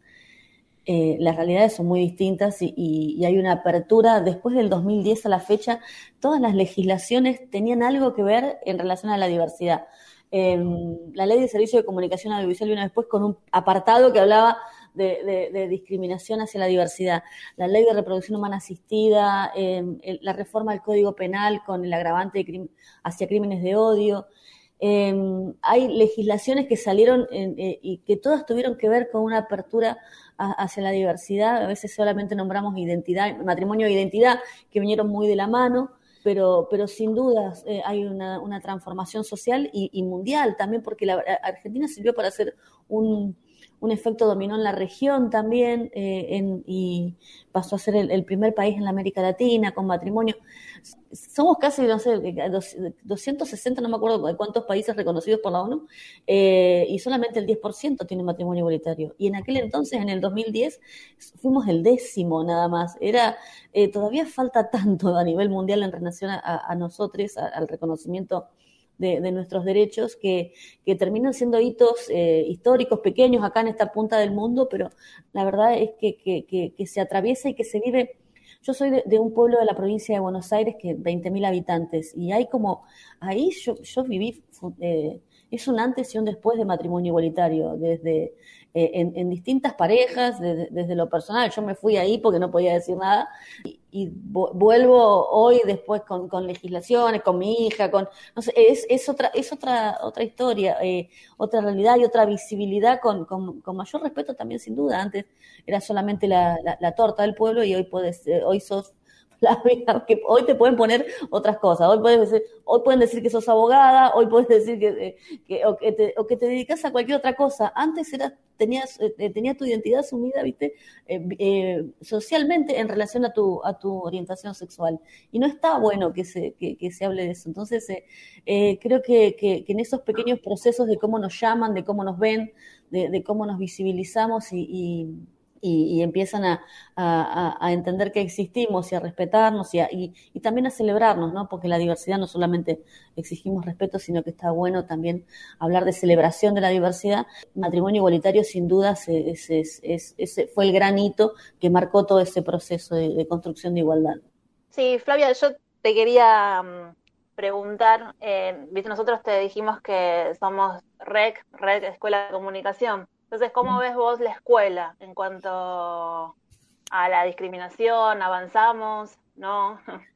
Eh, las realidades son muy distintas y, y, y hay una apertura. Después del dos mil diez a la fecha, todas las legislaciones tenían algo que ver en relación a la diversidad. Eh, la ley de servicio de comunicación audiovisual vino después con un apartado que hablaba de, de, de discriminación hacia la diversidad. La ley de reproducción humana asistida, eh, el, la reforma del Código Penal con el agravante de crim- hacia crímenes de odio. Eh, hay legislaciones que salieron en, eh, y que todas tuvieron que ver con una apertura a, hacia la diversidad. A veces solamente nombramos identidad, matrimonio e identidad, que vinieron muy de la mano, pero, pero sin dudas eh, hay una, una transformación social y, y mundial también, porque la Argentina sirvió para hacer un, un efecto dominó en la región también eh, en, y pasó a ser el, el primer país en la América Latina con matrimonio. Somos casi, no sé, doscientos sesenta, no me acuerdo de cuántos países reconocidos por la ONU, eh, y solamente el diez por ciento tiene matrimonio igualitario. Y en aquel entonces, en el dos mil diez, fuimos el décimo nada más. Era eh, todavía falta tanto a nivel mundial en relación a, a nosotros, a, al reconocimiento de, de nuestros derechos, que, que terminan siendo hitos eh, históricos, pequeños acá en esta punta del mundo, pero la verdad es que, que, que, que se atraviesa y que se vive. Yo soy de, de un pueblo de la provincia de Buenos Aires que veinte mil habitantes, y hay como, ahí yo, yo viví, eh, es un antes y un después de matrimonio igualitario, desde eh, en, en distintas parejas, desde, desde lo personal. Yo me fui ahí porque no podía decir nada y, y vuelvo hoy después con, con legislaciones, con mi hija, con no sé, es, es otra es otra otra historia, eh, otra realidad y otra visibilidad con, con, con mayor respeto también, sin duda. Antes era solamente la, la, la torta del pueblo y hoy puedes, eh, hoy sos la vida, que hoy te pueden poner otras cosas. Hoy puedes decir, hoy pueden decir que sos abogada, hoy puedes decir que, que, o, que te, o que te dedicas a cualquier otra cosa. Antes eras, tenías, eh, tenías tu identidad asumida, viste, eh, eh, socialmente en relación a tu, a tu orientación sexual. Y no está bueno que se, que, que se hable de eso. Entonces, eh, eh, creo que, que, que en esos pequeños procesos de cómo nos llaman, de cómo nos ven, de, de cómo nos visibilizamos y, y Y, y empiezan a, a, a entender que existimos y a respetarnos y, a, y, y también a celebrarnos, ¿no? Porque la diversidad no solamente exigimos respeto, sino que está bueno también hablar de celebración de la diversidad. Matrimonio igualitario, sin dudas, es, es, es, es, fue el gran hito que marcó todo ese proceso de, de construcción de igualdad. Sí, Flavia, yo te quería um, preguntar, eh, viste, nosotros te dijimos que somos R E C, R E C Escuela de Comunicación. Entonces, ¿cómo ves vos la escuela en cuanto a la discriminación? ¿Avanzamos? ¿No?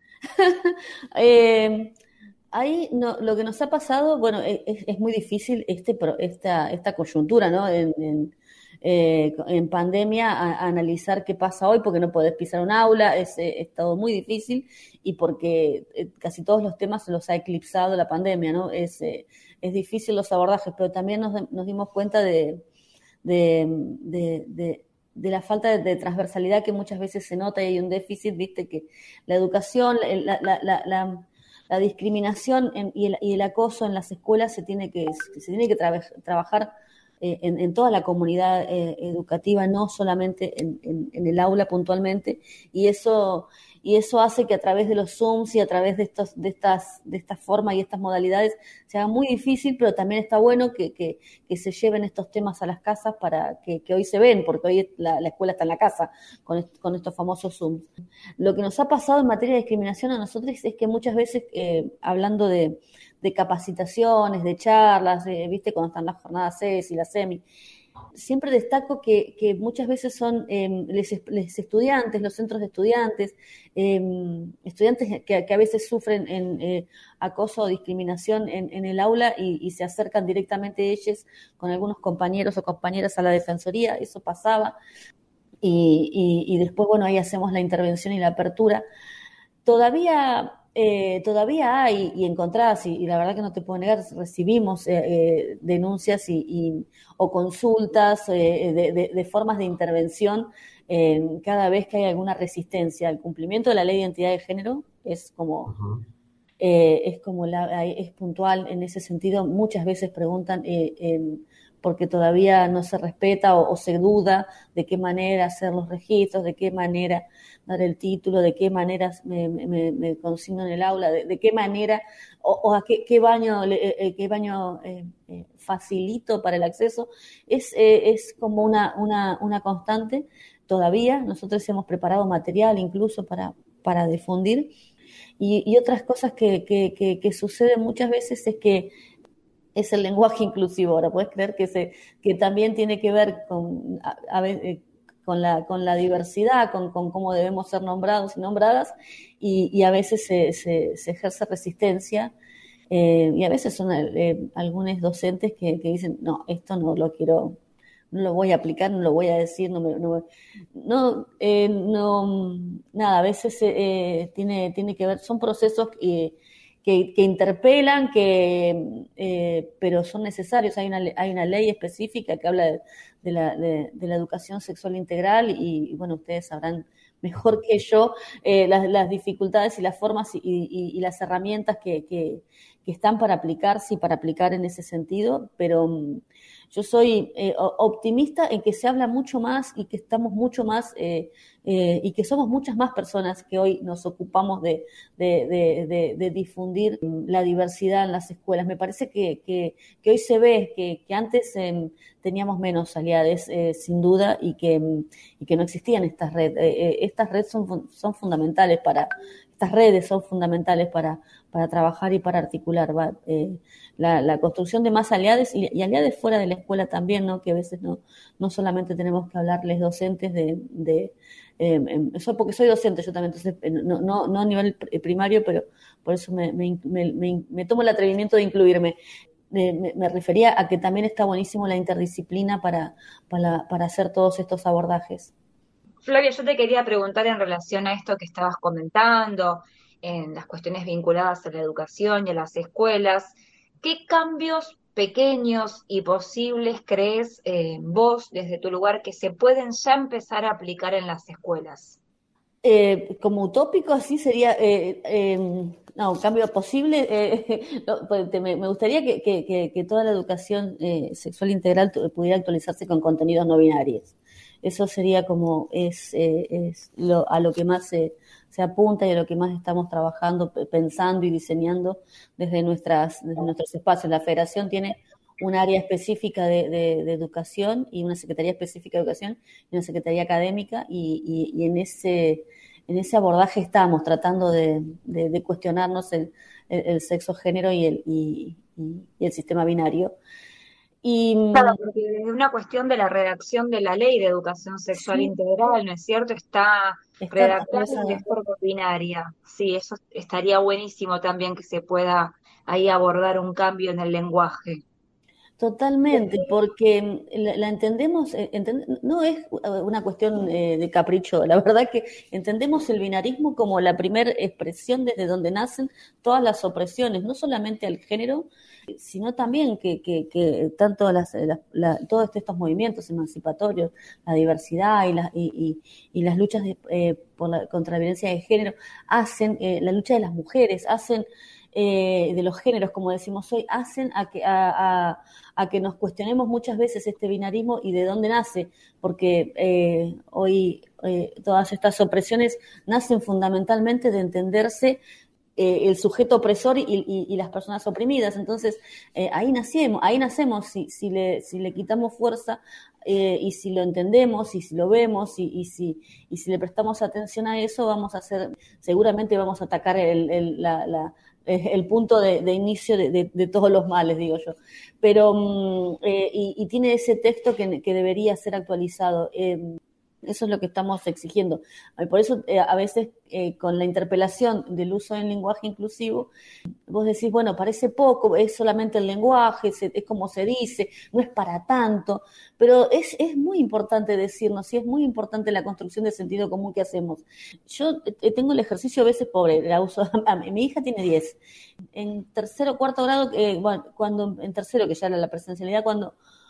eh, ahí no, lo que nos ha pasado, bueno, es, es muy difícil este, esta, esta coyuntura, ¿no? En, en, eh, en pandemia, a, a analizar qué pasa hoy, porque no podés pisar un aula, es, es todo muy difícil y porque casi todos los temas los ha eclipsado la pandemia, ¿no? Es, eh, es difícil los abordajes, pero también nos, nos dimos cuenta de De, de, de, de la falta de, de transversalidad que muchas veces se nota y hay un déficit, viste, que la educación, la, la, la, la, la discriminación en, y, el, y el acoso en las escuelas se tiene que, se tiene que tra trabajar eh, en, en toda la comunidad eh, educativa, no solamente en, en, en el aula puntualmente, y eso... Y eso hace que a través de los Zooms y a través de estos, de estas, de estas formas y estas modalidades se haga muy difícil, pero también está bueno que, que, que se lleven estos temas a las casas para que, que hoy se ven, porque hoy la, la escuela está en la casa con, est con estos famosos Zooms. Lo que nos ha pasado en materia de discriminación a nosotros es que muchas veces, eh, hablando de, de capacitaciones, de charlas, de, viste, cuando están las jornadas C E S y la SEMI, siempre destaco que, que muchas veces son eh, les, les estudiantes, los centros de estudiantes, eh, estudiantes que, que a veces sufren en, eh, acoso o discriminación en, en el aula y, y se acercan directamente a ellos con algunos compañeros o compañeras a la defensoría. Eso pasaba y, y, y después, bueno, ahí hacemos la intervención y la apertura. Todavía... Eh, todavía hay y encontrás, y, y la verdad que no te puedo negar, recibimos eh, eh, denuncias y, y, o consultas eh, de, de, de formas de intervención eh, cada vez que hay alguna resistencia al cumplimiento de la ley de identidad de género. Es como, uh-huh. eh, es, como la, es puntual en ese sentido. Muchas veces preguntan eh, eh, porque todavía no se respeta o, o se duda de qué manera hacer los registros, de qué manera dar el título, de qué manera me, me, me consigno en el aula, de, de qué manera, o, o a qué, qué baño, eh, qué baño eh, eh, facilito para el acceso. Es, eh, es como una, una, una constante todavía. Nosotros hemos preparado material incluso para, para difundir. Y, y otras cosas que, que, que, que suceden muchas veces es que es el lenguaje inclusivo. Ahora, puedes creer que, se, que también tiene que ver con... A, a veces, con la, con la diversidad, con, con cómo debemos ser nombrados y nombradas, y, y a veces se, se, se ejerce resistencia, eh, y a veces son eh, algunos docentes que, que dicen, no, esto no lo quiero, no lo voy a aplicar, no lo voy a decir, no, me, no, no, eh, no, nada, a veces eh, tiene, tiene que ver, son procesos que, que, que interpelan, que, eh, pero son necesarios. Hay una, hay una ley específica que habla de, de, la, de, de la educación sexual integral y, y bueno, ustedes sabrán mejor que yo eh, las, las dificultades y las formas y, y, y las herramientas que, que, que están para aplicarse y para aplicar en ese sentido, pero um, yo soy eh, optimista en que se habla mucho más y que estamos mucho más eh, eh, y que somos muchas más personas que hoy nos ocupamos de, de, de, de, de difundir la diversidad en las escuelas. Me parece que, que, que hoy se ve que, que antes eh, teníamos menos aliados, eh, sin duda, y que, y que no existían estas redes. Eh, estas redes son, son fundamentales para estas redes son fundamentales para, para trabajar y para articular ¿va? Eh, la, la construcción de más aliados y, y aliados fuera de la escuela también, ¿no? Que a veces no, no solamente tenemos que hablarles docentes de, de eh, eso porque soy docente yo también, entonces no, no, no a nivel primario, pero por eso me, me, me, me, me tomo el atrevimiento de incluirme. Me, me, me refería a que también está buenísimo la interdisciplina para, para, para hacer todos estos abordajes. Flavia, yo te quería preguntar en relación a esto que estabas comentando, en las cuestiones vinculadas a la educación y a las escuelas, ¿qué cambios pequeños y posibles crees eh, vos desde tu lugar que se pueden ya empezar a aplicar en las escuelas? Eh, como utópico así sería, eh, eh, no, un cambio posible, eh, no, pues, te, me, me gustaría que, que, que toda la educación eh, sexual integral pudiera actualizarse con contenidos no binarios. Eso sería como, es, eh, es lo, a lo que más se, se apunta y a lo que más estamos trabajando, pensando y diseñando desde, nuestras, desde nuestros espacios. La Federación tiene un área específica de, de, de educación y una secretaría específica de educación y una secretaría académica y, y, y en ese en ese abordaje estamos tratando de, de, de cuestionarnos el, el, el sexo género y el, y, y el sistema binario. Y, claro, porque desde una cuestión de la redacción de la ley de educación sexual sí. integral, ¿no es cierto? Está, está redactada de forma binaria. Sí, eso estaría buenísimo también que se pueda ahí abordar un cambio en el lenguaje. Totalmente, porque la, la entendemos, entend, no es una cuestión eh, de capricho, la verdad que entendemos el binarismo como la primera expresión desde donde nacen todas las opresiones, no solamente al género, sino también que, que, que tanto las, la, la, todos estos movimientos emancipatorios, la diversidad y, la, y, y, y las luchas de, eh, por la, contra la violencia de género, hacen, eh, la lucha de las mujeres, hacen Eh, de los géneros, como decimos hoy, hacen a que, a, a, a que nos cuestionemos muchas veces este binarismo y de dónde nace, porque eh, hoy eh, todas estas opresiones nacen fundamentalmente de entenderse eh, el sujeto opresor y, y, y las personas oprimidas. Entonces, eh, ahí nacemos, ahí nacemos si, si, le, si le quitamos fuerza eh, y si lo entendemos y si lo vemos y, y, si, y si le prestamos atención a eso, vamos a hacer, seguramente vamos a atacar el, el, la, la el punto de, de inicio de, de, de todos los males, digo yo. Pero, eh, y, y tiene ese texto que, que debería ser actualizado. Eh, eso es lo que estamos exigiendo. Por eso, eh, a veces, eh, con la interpelación del uso del lenguaje inclusivo, vos decís, bueno, parece poco, es solamente el lenguaje, es, es como se dice, no es para tanto, pero es, es muy importante decirnos, y es muy importante la construcción de sentido común que hacemos. Yo eh, tengo el ejercicio a veces pobre, la uso, a mí, mi hija tiene diez. En tercero o cuarto grado, eh, bueno, cuando, en tercero, que ya era la presencialidad, cuando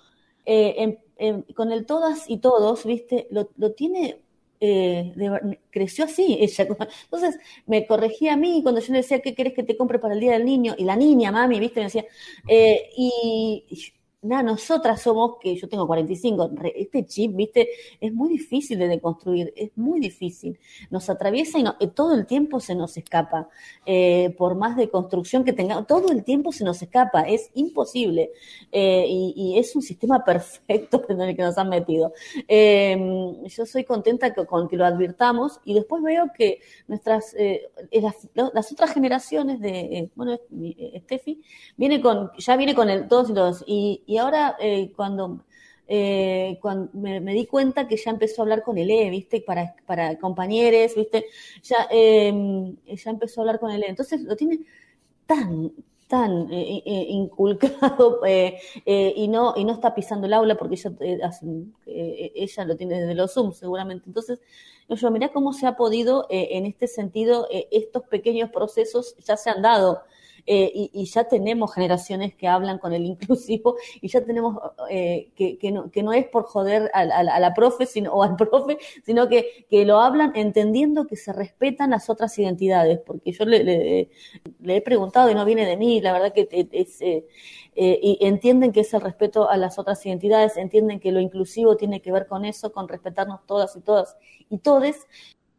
eh, en, en, con el todas y todos, ¿viste? Lo, lo tiene... Eh, de, creció así ella, entonces me corregía a mí cuando yo le decía ¿qué querés que te compre para el día del niño? Y la niña, mami, viste, me decía eh, y, y nada, nosotras somos, que yo tengo cuarenta y cinco, este chip, viste, es muy difícil de deconstruir, es muy difícil, nos atraviesa y no, eh, todo el tiempo se nos escapa, eh, por más deconstrucción que tengamos, todo el tiempo se nos escapa, es imposible, eh, y, y es un sistema perfecto en el que nos han metido. Eh, yo soy contenta que, con que lo advirtamos y después veo que nuestras, eh, las, las otras generaciones de, eh, bueno, eh, Steffi, viene con, ya viene con el todos y todos, y, y ahora eh, cuando, eh, cuando me, me di cuenta que ya empezó a hablar con el E, ¿viste? Para, para compañeros, ¿viste? Ya, eh, ya empezó a hablar con el E. Entonces lo tiene tan, tan eh, eh, inculcado eh, eh, y no y no está pisando el aula porque ella, eh, eh, ella lo tiene desde los Zoom seguramente. Entonces, yo mirá cómo se ha podido, eh, en este sentido, eh, estos pequeños procesos ya se han dado. Eh, y, y ya tenemos generaciones que hablan con el inclusivo y ya tenemos eh, que, que, no, que no es por joder a, a, a la profe sino, o al profe, sino que, que lo hablan entendiendo que se respetan las otras identidades, porque yo le, le, le he preguntado y no viene de mí, la verdad que es, eh, eh, y entienden que es el respeto a las otras identidades, entienden que lo inclusivo tiene que ver con eso, con respetarnos todas y todas y todes,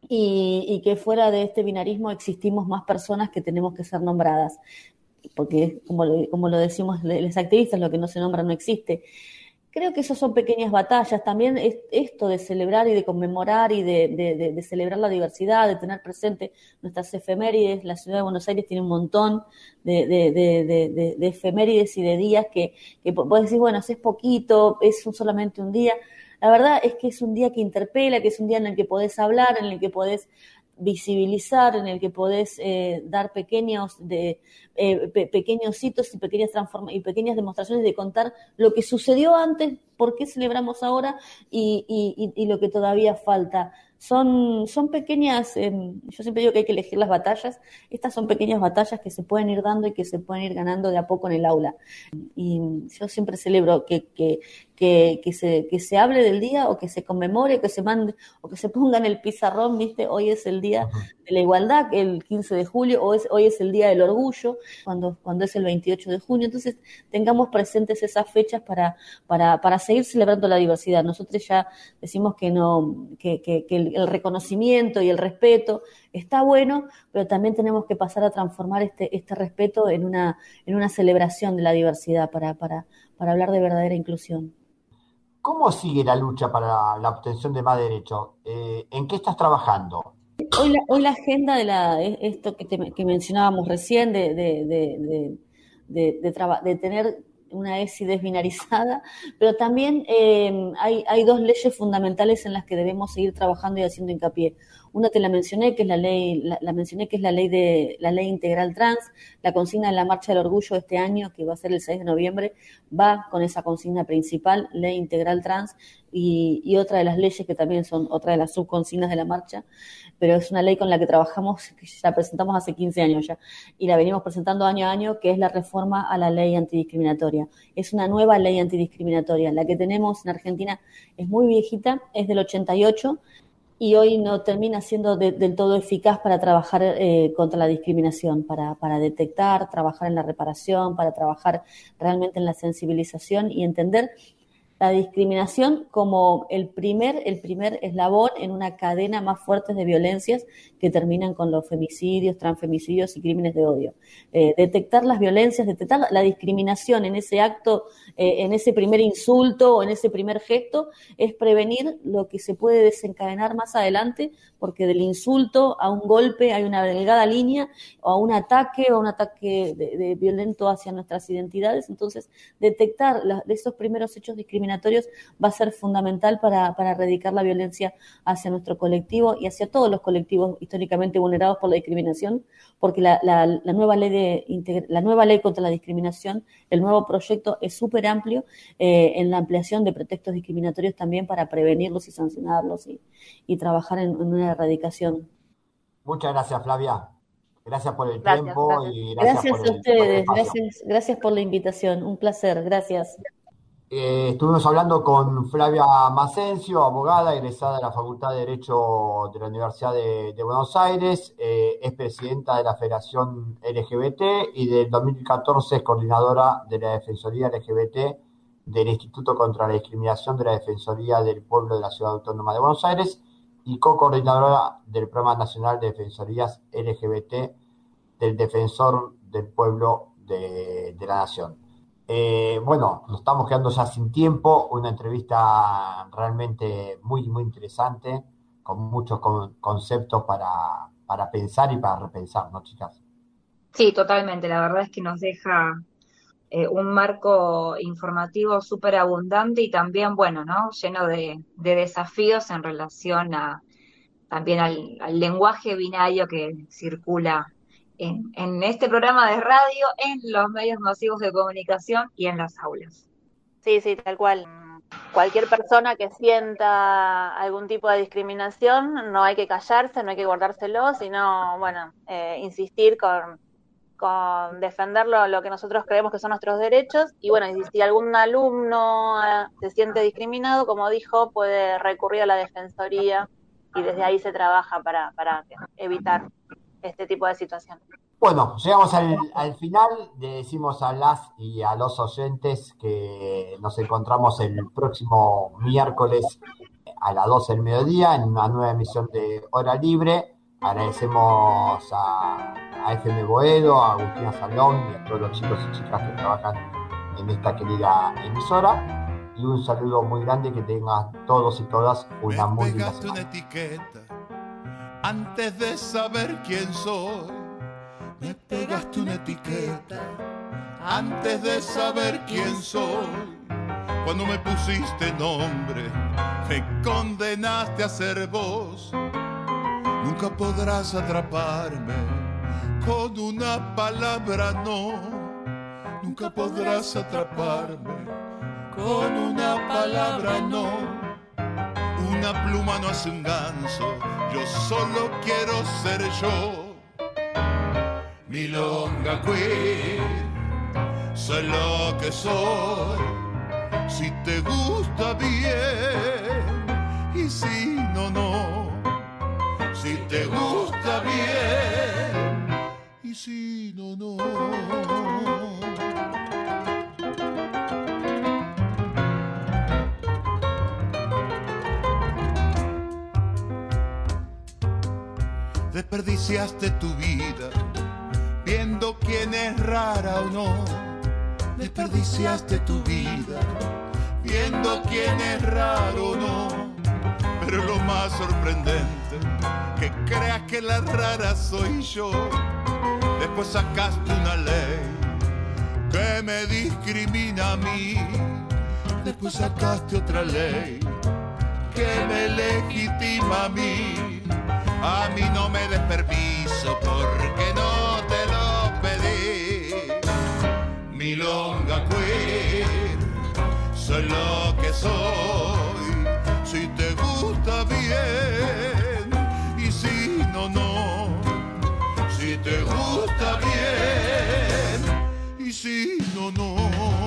Y, y que fuera de este binarismo existimos más personas que tenemos que ser nombradas, porque como lo, como lo decimos los activistas, lo que no se nombra no existe. Creo que esas son pequeñas batallas. También es esto de celebrar y de conmemorar y de, de, de, de celebrar la diversidad, de tener presente nuestras efemérides. La ciudad de Buenos Aires tiene un montón de, de, de, de, de, de efemérides y de días que, que vos decís, bueno, es poquito, es un, solamente un día. La verdad es que es un día que interpela, que es un día en el que podés hablar, en el que podés visibilizar, en el que podés eh, dar pequeños de eh, pe- pequeños hitos y pequeñas transforma- y pequeñas demostraciones de contar lo que sucedió antes, por qué celebramos ahora y, y, y, y lo que todavía falta. Son, son pequeñas, eh, yo siempre digo que hay que elegir las batallas. Estas son pequeñas batallas que se pueden ir dando y que se pueden ir ganando de a poco en el aula. Y yo siempre celebro que, que, que, que, se, que se hable del día, o que se conmemore, que se mande, o que se ponga en el pizarrón, ¿viste? Hoy es el día de la igualdad, el quince de julio, o es, hoy es el día del orgullo, cuando, cuando es el veintiocho de junio. Entonces, tengamos presentes esas fechas para, para, para seguir celebrando la diversidad. Nosotros ya decimos que no, que, que, que el, el reconocimiento y el respeto está bueno, pero también tenemos que pasar a transformar este, este respeto en una, en una celebración de la diversidad para, para, para hablar de verdadera inclusión. ¿Cómo sigue la lucha para la obtención de más derechos? Eh, ¿En qué estás trabajando? Hoy la, hoy la agenda de la, esto que, te, que mencionábamos recién, de, de, de, de, de, de, traba, de tener una ESI desbinarizada, pero también eh, hay, hay dos leyes fundamentales en las que debemos seguir trabajando y haciendo hincapié. Una te la mencioné, que es la ley, la, la mencioné que es la ley de la ley integral trans. La consigna de la Marcha del Orgullo de este año, que va a ser el seis de noviembre, va con esa consigna principal, ley integral trans, y, y otra de las leyes que también son otra de las subconsignas de la marcha, pero es una ley con la que trabajamos, que la presentamos hace quince años ya, y la venimos presentando año a año, que es la reforma a la ley antidiscriminatoria. Es una nueva ley antidiscriminatoria. La que tenemos en Argentina es muy viejita, es del ochenta y ocho, y hoy no termina siendo de, del todo eficaz para trabajar eh, contra la discriminación, para, para detectar, trabajar en la reparación, para trabajar realmente en la sensibilización y entender la discriminación como el primer, el primer eslabón en una cadena más fuerte de violencias que terminan con los femicidios, transfemicidios y crímenes de odio. Eh, detectar las violencias, detectar la discriminación en ese acto, eh, en ese primer insulto o en ese primer gesto, es prevenir lo que se puede desencadenar más adelante, porque del insulto a un golpe hay una delgada línea, o a un ataque, o a un ataque de, de violento hacia nuestras identidades. Entonces, detectar la, de esos primeros hechos discriminatorios va a ser fundamental para, para erradicar la violencia hacia nuestro colectivo y hacia todos los colectivos históricamente vulnerados por la discriminación, porque la, la, la, nueva, ley de, la nueva ley contra la discriminación, el nuevo proyecto es súper amplio eh, en la ampliación de pretextos discriminatorios también para prevenirlos y sancionarlos y, y trabajar en, en una erradicación. Muchas gracias, Flavia. Gracias por el Gracias, tiempo gracias. y gracias, gracias por a el, ustedes, por el gracias, gracias por la invitación, un placer, gracias. Eh, estuvimos hablando con Flavia Masencio, abogada egresada de la Facultad de Derecho de la Universidad de, de Buenos Aires, eh, es presidenta de la Federación L G B T y del dos mil catorce es coordinadora de la Defensoría L G B T del Instituto contra la Discriminación de la Defensoría del Pueblo de la Ciudad Autónoma de Buenos Aires y co-coordinadora del Programa Nacional de Defensorías L G B T del Defensor del Pueblo de, de la Nación. Eh, bueno, nos estamos quedando ya sin tiempo, una entrevista realmente muy, muy interesante, con muchos con, conceptos para, para pensar y para repensar, ¿no, chicas? Sí, totalmente, la verdad es que nos deja eh, un marco informativo súper abundante y también, bueno, ¿no? Lleno de, de desafíos en relación a también al, al lenguaje binario que circula En, en este programa de radio, en los medios masivos de comunicación y en las aulas. Sí, sí, tal cual. Cualquier persona que sienta algún tipo de discriminación, no hay que callarse, no hay que guardárselo, sino, bueno, eh, insistir con, con defender lo, lo que nosotros creemos que son nuestros derechos. Y bueno, y si algún alumno eh, se siente discriminado, como dijo, puede recurrir a la defensoría y desde ahí se trabaja para, para evitar este tipo de situación. Bueno, llegamos al, al final, le decimos a las y a los oyentes que nos encontramos el próximo miércoles a las doce del mediodía en una nueva emisión de Hora Libre. Agradecemos a, a F M Boedo, a Agustina Salón y a todos los chicos y chicas que trabajan en esta querida emisora. y un saludo muy grande, que tengan todos y todas una muy linda semana. Una etiqueta antes de saber quién soy. Me pegaste una etiqueta antes de saber quién soy. Cuando me pusiste nombre, me condenaste a ser vos. Nunca podrás atraparme con una palabra, no. Nunca podrás atraparme con una palabra, no. Una pluma no hace un ganso, yo solo quiero ser yo. Milonga queen, soy lo que soy. Si te gusta bien, y si no, no. Si te gusta bien, y si no, no. Desperdiciaste tu vida viendo quién es rara o no. Desperdiciaste tu vida viendo quién es raro o no. Pero lo más sorprendente, que creas que la rara soy yo. Después sacaste una ley que me discrimina a mí. Después sacaste otra ley que me legitima a mí. A mí no me des permiso porque no te lo pedí. Milonga queen, soy lo que soy. Si te gusta bien, y si no, no. Si te gusta bien, y si no, no.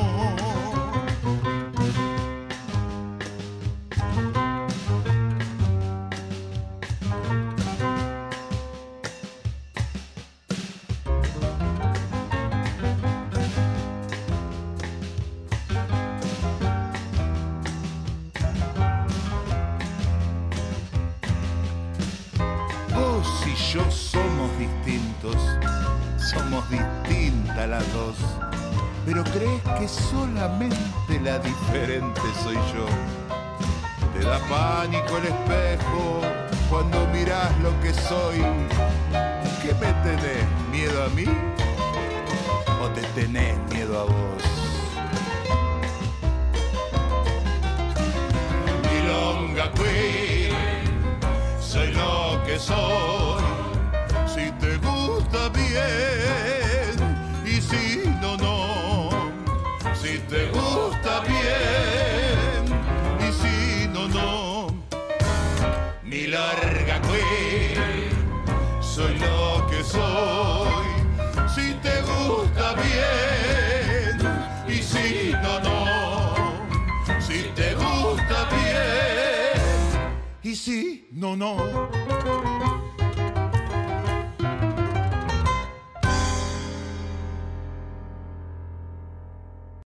Yo somos distintos, somos distintas las dos, pero crees que solamente la diferente soy yo. Te da pánico el espejo cuando mirás lo que soy. ¿Qué me tenés miedo a mí o te tenés miedo a vos? Milonga queen, soy lo que soy. Si te gusta bien, y si no, no. Si te gusta bien, y si no, no. Mi larga queen, soy lo que soy. Si te gusta bien, y si no, no. Si te gusta bien, y si no, no.